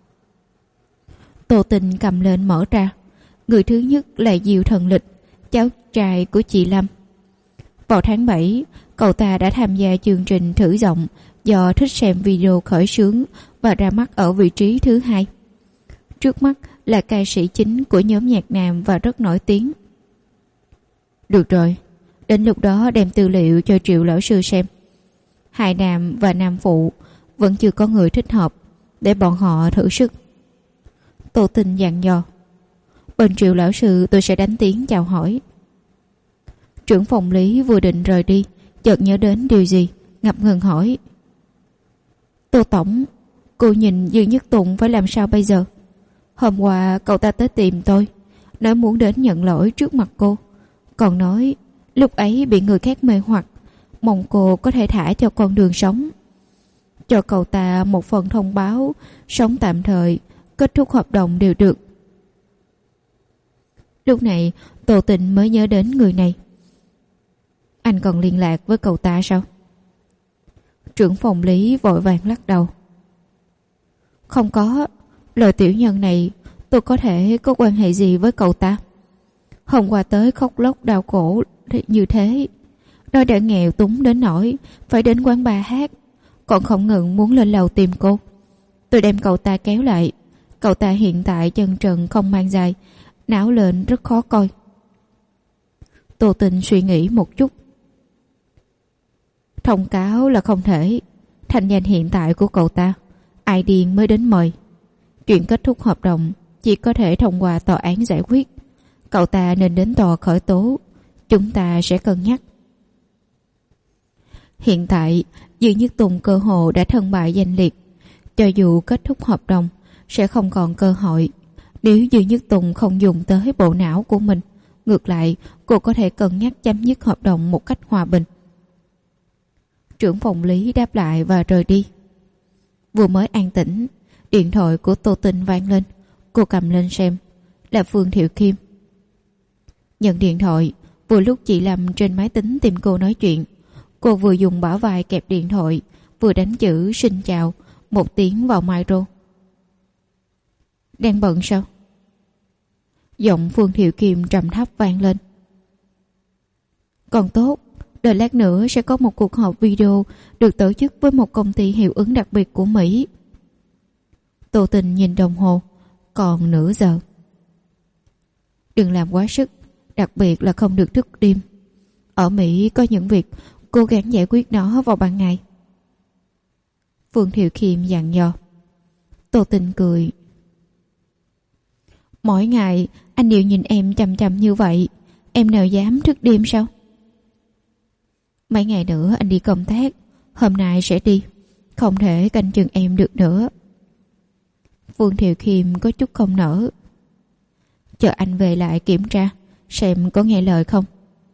Tô Tinh cầm lên mở ra. Người thứ nhất là Diêu Thần Lịch, cháu trai của chị Lâm. Vào tháng 7, cậu ta đã tham gia chương trình thử giọng do thích xem video khởi xướng và ra mắt ở vị trí thứ hai. Trước mắt là ca sĩ chính của nhóm nhạc nam và rất nổi tiếng. Được rồi, đến lúc đó đem tư liệu cho Triệu lão sư xem. Hai nam và nam phụ vẫn chưa có người thích hợp, để bọn họ thử sức. Tô Tinh dặn dò. Bên Triệu lão sư tôi sẽ đánh tiếng chào hỏi. Trưởng phòng lý vừa định rời đi, chợt nhớ đến điều gì, ngập ngừng hỏi. Tô tổng, cô nhìn Dương Nhất Tùng phải làm sao bây giờ? Hôm qua cậu ta tới tìm tôi, nói muốn đến nhận lỗi trước mặt cô, còn nói lúc ấy bị người khác mê hoặc, mong cô có thể thả cho con đường sống. Cho cậu ta một phần thông báo sống tạm thời, kết thúc hợp đồng đều được. Lúc này Tô Tinh mới nhớ đến người này. Anh còn liên lạc với cậu ta sao? Trưởng phòng lý vội vàng lắc đầu. Không có, lời tiểu nhân này tôi có thể có quan hệ gì với cậu ta? Hôm qua tới khóc lóc đau khổ như thế, nó đã nghèo túng đến nỗi phải đến quán bar hát, còn không ngừng muốn lên lầu tìm cô. Tôi đem cậu ta kéo lại. Cậu ta hiện tại chân trần không mang giày, não lên rất khó coi. Tô Tình suy nghĩ một chút. Thông cáo là không thể. Thành danh hiện tại của cậu ta, ai điên mới đến mời. Chuyện kết thúc hợp đồng chỉ có thể thông qua tòa án giải quyết. Cậu ta nên đến tòa khởi tố. Chúng ta sẽ cân nhắc. Hiện tại Dương Nhất Tùng cơ hồ đã thân bại danh liệt. Cho dù kết thúc hợp đồng sẽ không còn cơ hội. Nếu Dương Nhất Tùng không dùng tới bộ não của mình, ngược lại cô có thể cân nhắc chấm dứt hợp đồng một cách hòa bình. Trưởng phòng lý đáp lại và rời đi. Vừa mới an tĩnh, điện thoại của Tô Tình vang lên. Cô cầm lên xem. Là Phương Thiệu Kim. Nhận điện thoại, vừa lúc chị Lâm trên máy tính tìm cô nói chuyện. Cô vừa dùng bả vai kẹp điện thoại, vừa đánh chữ xin chào một tiếng vào micro. Đang bận sao? Giọng Phương Thiệu Kim trầm thấp vang lên. Còn tốt, đợi lát nữa sẽ có một cuộc họp video được tổ chức với một công ty hiệu ứng đặc biệt của Mỹ. Tô Tình nhìn đồng hồ, còn nửa giờ. Đừng làm quá sức, đặc biệt là không được thức đêm. Ở Mỹ có những việc cố gắng giải quyết nó vào ban ngày. Phương Thiệu Kim dặn dò. Tô Tình cười. Mỗi ngày anh đều nhìn em chằm chằm như vậy, em nào dám thức đêm sao? Mấy ngày nữa anh đi công tác, hôm nay sẽ đi, không thể canh chừng em được nữa. Phương Thiệu Kim có chút không nỡ. Chờ anh về lại kiểm tra xem có nghe lời không.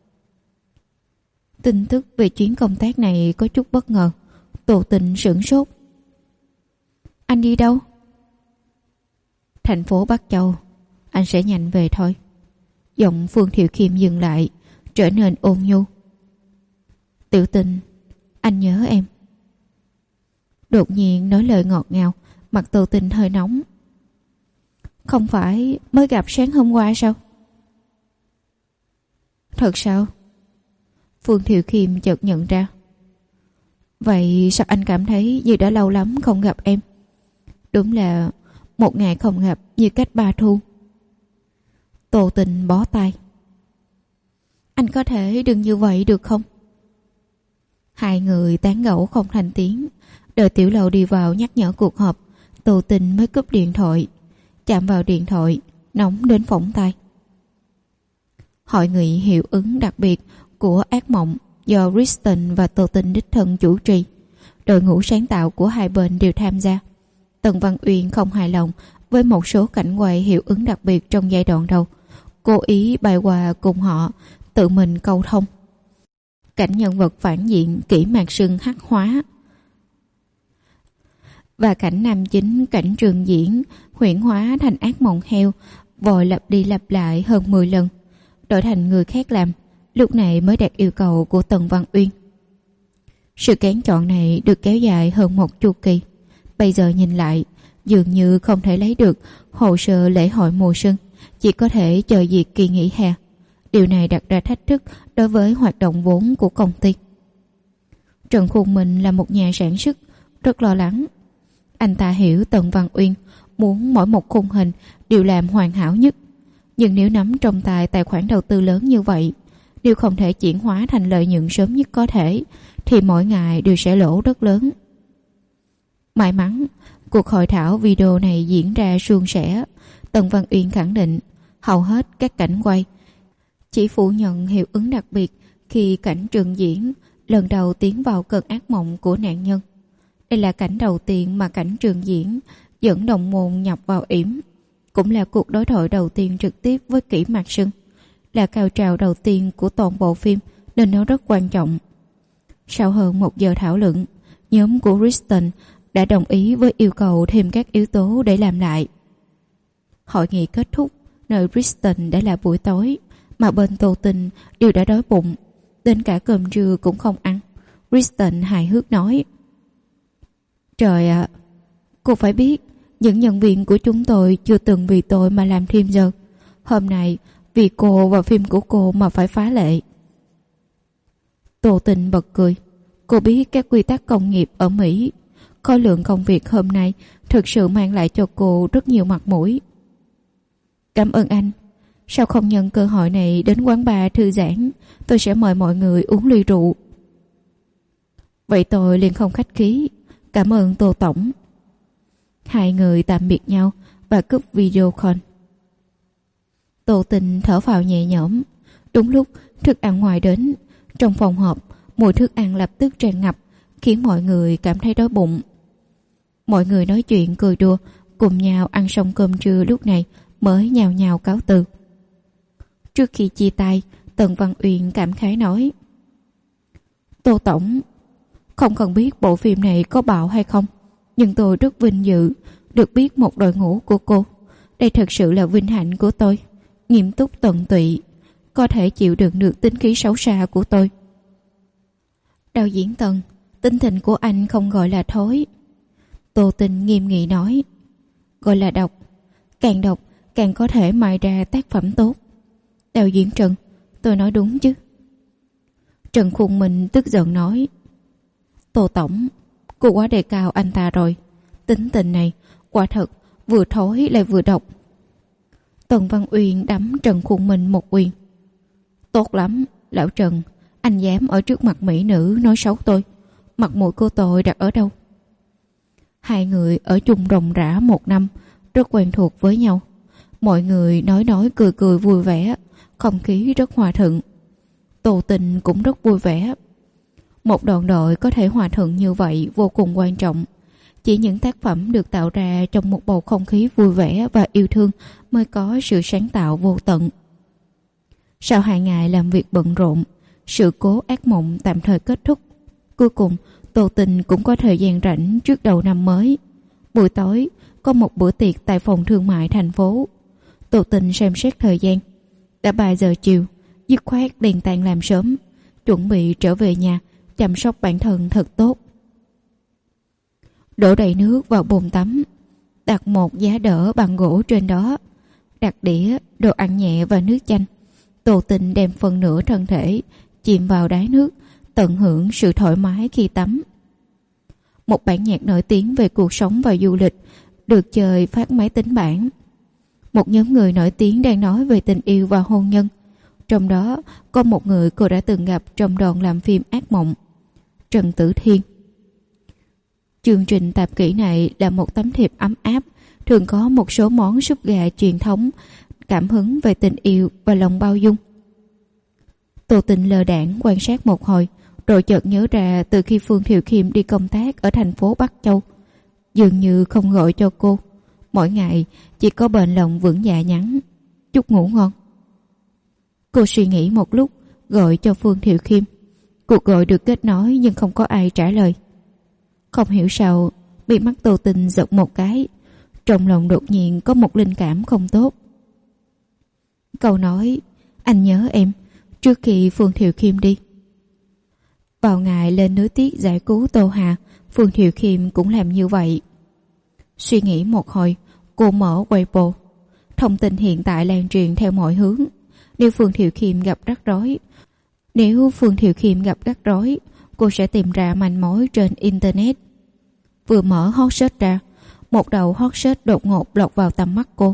Tin tức về chuyến công tác này có chút bất ngờ. Tô Tình sửng sốt. Anh đi đâu? Thành phố Bắc Châu. Anh sẽ nhanh về thôi. Giọng Phương Thiệu Kim dừng lại, trở nên ôn nhu. Tiểu Tình, anh nhớ em. Đột nhiên nói lời ngọt ngào, mặt Tô Tình hơi nóng. Không phải mới gặp sáng hôm qua sao? Thật sao? Phương Thiệu Kim chợt nhận ra. Vậy sao anh cảm thấy như đã lâu lắm không gặp em? Đúng là một ngày không gặp như cách 3 thu. Tô Tình bó tay. Anh có thể đừng như vậy được không? Hai người tán gẫu không thành tiếng. Đợi Tiểu Lầu đi vào nhắc nhở cuộc họp, Tô Tình mới cúp điện thoại. Chạm vào điện thoại, nóng đến phỏng tay. Hội nghị hiệu ứng đặc biệt của Ác Mộng do Kristen và Tô Tình đích thân chủ trì. Đội ngũ sáng tạo của hai bên đều tham gia. Tần Văn Uyên không hài lòng với một số cảnh quay hiệu ứng đặc biệt trong giai đoạn đầu, cố ý bày qua cùng họ tự mình câu thông. Cảnh nhân vật phản diện Kỷ Mạc Sưng hắc hóa và cảnh nam chính Cảnh Trường Diễn huyễn hóa thành ác mộng heo, vội lặp đi lặp lại hơn 10 lần, đổi thành người khác làm, lúc này mới đạt yêu cầu của Tần Văn Uyên. Sự kén chọn này được kéo dài hơn một chu kỳ. Bây giờ nhìn lại, dường như không thể lấy được hồ sơ lễ hội mùa xuân, chỉ có thể chờ dịp kỳ nghỉ hè. Điều này đặt ra thách thức đối với hoạt động vốn của công ty. Trần Khôn Minh là một nhà sản xuất, rất lo lắng. Anh ta hiểu Tần Văn Uyên muốn mỗi một khung hình đều làm hoàn hảo nhất. Nhưng nếu nắm trong tay tài khoản đầu tư lớn như vậy, nếu không thể chuyển hóa thành lợi nhuận sớm nhất có thể, thì mỗi ngày đều sẽ lỗ rất lớn. May mắn, cuộc hội thảo video này diễn ra suôn sẻ. Tần Văn Uyên khẳng định hầu hết các cảnh quay chỉ phủ nhận hiệu ứng đặc biệt khi Cảnh Trường Diễn lần đầu tiến vào cơn ác mộng của nạn nhân. Đây là cảnh đầu tiên mà Cảnh Trường Diễn dẫn đồng môn nhập vào yểm, cũng là cuộc đối thoại đầu tiên trực tiếp với Kỷ Mạc Sưng, là cao trào đầu tiên của toàn bộ phim nên nó rất quan trọng. Sau hơn 1 giờ thảo luận, nhóm của Kristen đã đồng ý với yêu cầu thêm các yếu tố để làm lại. Hội nghị kết thúc, nơi Kristen đã là buổi tối, mà bên Tô Tình đều đã đói bụng, đến cả cơm trưa cũng không ăn. Kristen hài hước nói: Trời ạ, cô phải biết, những nhân viên của chúng tôi chưa từng vì tôi mà làm thêm giờ. Hôm nay, vì cô và phim của cô mà phải phá lệ. Tô Tình bật cười. Cô biết các quy tắc công nghiệp ở Mỹ. Khối lượng công việc hôm nay thực sự mang lại cho cô rất nhiều mặt mũi. Cảm ơn anh. Sao không nhân cơ hội này đến quán bar thư giãn? Tôi sẽ mời mọi người uống ly rượu. Vậy tôi liền không khách khí. Cảm ơn Tô Tổng. Hai người tạm biệt nhau và cúp video call. Tô Tình thở phào nhẹ nhõm. Đúng lúc thức ăn ngoài đến, trong phòng họp mùi thức ăn lập tức tràn ngập, khiến mọi người cảm thấy đói bụng. Mọi người nói chuyện cười đùa, cùng nhau ăn xong cơm trưa lúc này mới nhào nhào cáo từ. Trước khi chia tay, Tần Văn Uyên cảm khái nói: Tô Tổng, không cần biết bộ phim này có bạo hay không, nhưng tôi rất vinh dự được biết một đội ngũ của cô. Đây thật sự là vinh hạnh của tôi. Nghiêm túc tận tụy, có thể chịu đựng được tính khí xấu xa của tôi. Đạo diễn Tần, tính tình của anh không gọi là thối. Tô Tình nghiêm nghị nói: Gọi là độc. Càng độc càng có thể mài ra tác phẩm tốt. Đạo diễn Trần, tôi nói đúng chứ? Trần Khuôn Minh tức giận nói: Tô Tổng, cô quá đề cao anh ta rồi. Tính tình này quả thật vừa thối lại vừa độc. Tần Văn Uyên đấm Trần Khuôn Minh một quyền. Tốt lắm, lão Trần, anh dám ở trước mặt mỹ nữ nói xấu tôi. Mặt mũi của tôi đặt ở đâu? Hai người ở chung ròng rã 1 năm, rất quen thuộc với nhau. Mọi người nói cười cười vui vẻ, không khí rất hòa thuận. Tô Tình cũng rất vui vẻ. Một đoàn đội có thể hòa thuận như vậy vô cùng quan trọng. Chỉ những tác phẩm được tạo ra trong một bầu không khí vui vẻ và yêu thương mới có sự sáng tạo vô tận. Sau 2 ngày làm việc bận rộn, sự cố ác mộng tạm thời kết thúc. Cuối cùng, Tô Tình cũng có thời gian rảnh trước đầu năm mới. Buổi tối, có một bữa tiệc tại phòng thương mại thành phố. Tô Tình xem xét thời gian. Đã 3 giờ chiều, dứt khoát liền tan làm sớm, chuẩn bị trở về nhà, chăm sóc bản thân thật tốt. Đổ đầy nước vào bồn tắm, đặt một giá đỡ bằng gỗ trên đó, đặt đĩa, đồ ăn nhẹ và nước chanh. Tô Tình đem phần nửa thân thể chìm vào đáy nước, tận hưởng sự thoải mái khi tắm. Một bản nhạc nổi tiếng về cuộc sống và du lịch được chơi phát máy tính bảng. Một nhóm người nổi tiếng đang nói về tình yêu và hôn nhân. Trong đó có một người cô đã từng gặp trong đoàn làm phim Ác Mộng, Trần Tử Thiên. Chương trình tạp kỹ này là một tấm thiệp ấm áp, thường có một số món súp gà truyền thống, cảm hứng về tình yêu và lòng bao dung. Tô Tình lơ đãng quan sát một hồi, rồi chợt nhớ ra từ khi Phương Thiệu Khiêm đi công tác ở thành phố Bắc Châu, dường như không gọi cho cô. Mỗi ngày chỉ có bền lòng vững dạ nhắn: chúc ngủ ngon. Cô suy nghĩ một lúc, gọi cho Phương Thiệu Khiêm. Cuộc gọi được kết nối nhưng không có ai trả lời. Không hiểu sao, bị mắt Tô Tình giật một cái. Trong lòng đột nhiên có một linh cảm không tốt. Câu nói anh nhớ em trước khi Phương Thiệu Khiêm đi. Vào ngày lên núi Tiết giải cứu Tô Hà, Phương Thiệu Khiêm cũng làm như vậy. Suy nghĩ một hồi, cô mở Weibo. Thông tin hiện tại lan truyền theo mọi hướng. Nếu Phương Thiệu Khiêm gặp rắc rối, cô sẽ tìm ra manh mối trên Internet. Vừa mở hot search ra, một đầu hot search đột ngột lọt vào tầm mắt cô.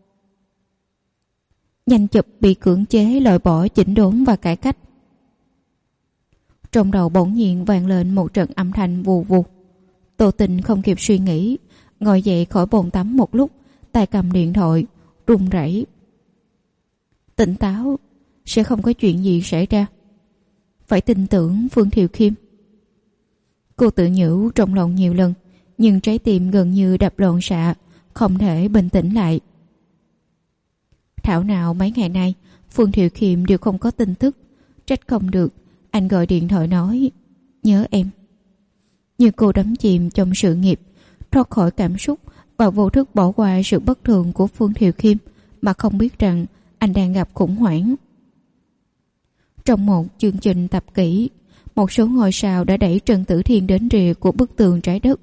Nhanh chụp bị cưỡng chế loại bỏ chỉnh đốn và cải cách. Trong đầu bỗng nhiên vang lên một trận âm thanh vù vù. Tô Tình không kịp suy nghĩ, ngồi dậy khỏi bồn tắm một lúc, tay cầm điện thoại, run rẩy. Tỉnh táo, sẽ không có chuyện gì xảy ra. Phải tin tưởng Phương Thiệu Khiêm. Cô tự nhủ trong lòng nhiều lần, nhưng trái tim gần như đập loạn xạ, không thể bình tĩnh lại. Thảo nào mấy ngày nay Phương Thiệu Khiêm đều không có tin tức. Trách không được, anh gọi điện thoại nói nhớ em. Như cô đắm chìm trong sự nghiệp, thoát khỏi cảm xúc và vô thức bỏ qua sự bất thường của Phương Thiệu Khiêm mà không biết rằng anh đang gặp khủng hoảng. Trong một chương trình tập kỹ, một số ngôi sao đã đẩy Trần Tử Thiên đến rìa của bức tường trái đất.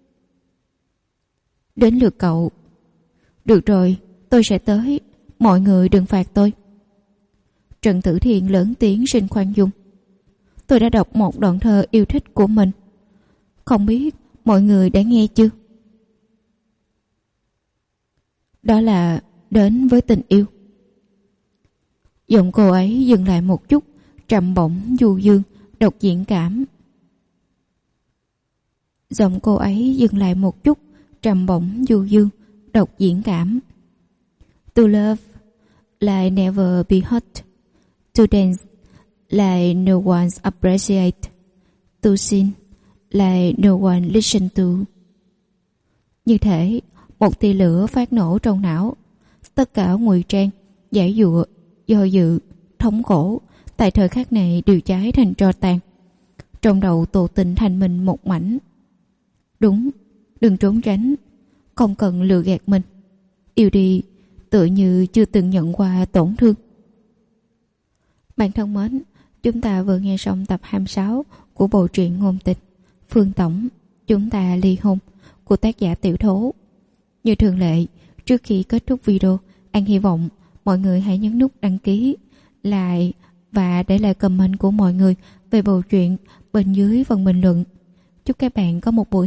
Đến lượt cậu. Được rồi, tôi sẽ tới. Mọi người đừng phạt tôi. Trần Tử Thiên lớn tiếng xin khoan dung. tôi đã đọc một đoạn thơ yêu thích của mình. Không biết mọi người đã nghe chưa? Đó là Đến với tình yêu. Giọng cô ấy dừng lại một chút, trầm bổng, du dương, độc diễn cảm. Giọng cô ấy dừng lại một chút, trầm bổng, du dương, độc diễn cảm. To love like never be hurt. To dance like no one appreciate. To sing like no one listen to. Như thể một tia lửa phát nổ trong não. Tất cả ngụy trang, giải dụa, do dự, thống khổ tại thời khắc này đều cháy thành tro tàn. Trong đầu Tô Tinh thành mình một mảnh. Đúng, đừng trốn tránh, không cần lừa gạt mình. Yêu đi tựa như chưa từng nhận qua tổn thương. Bạn thân mến, chúng ta vừa nghe xong tập 26 của bộ truyện ngôn tình Phương Tổng Chúng Ta Ly Hôn của tác giả Tiểu Thố. Như thường lệ, trước khi kết thúc video, An hy vọng mọi người hãy nhấn nút đăng ký, like và để lại comment của mọi người về bộ truyện bên dưới phần bình luận. Chúc các bạn có một buổi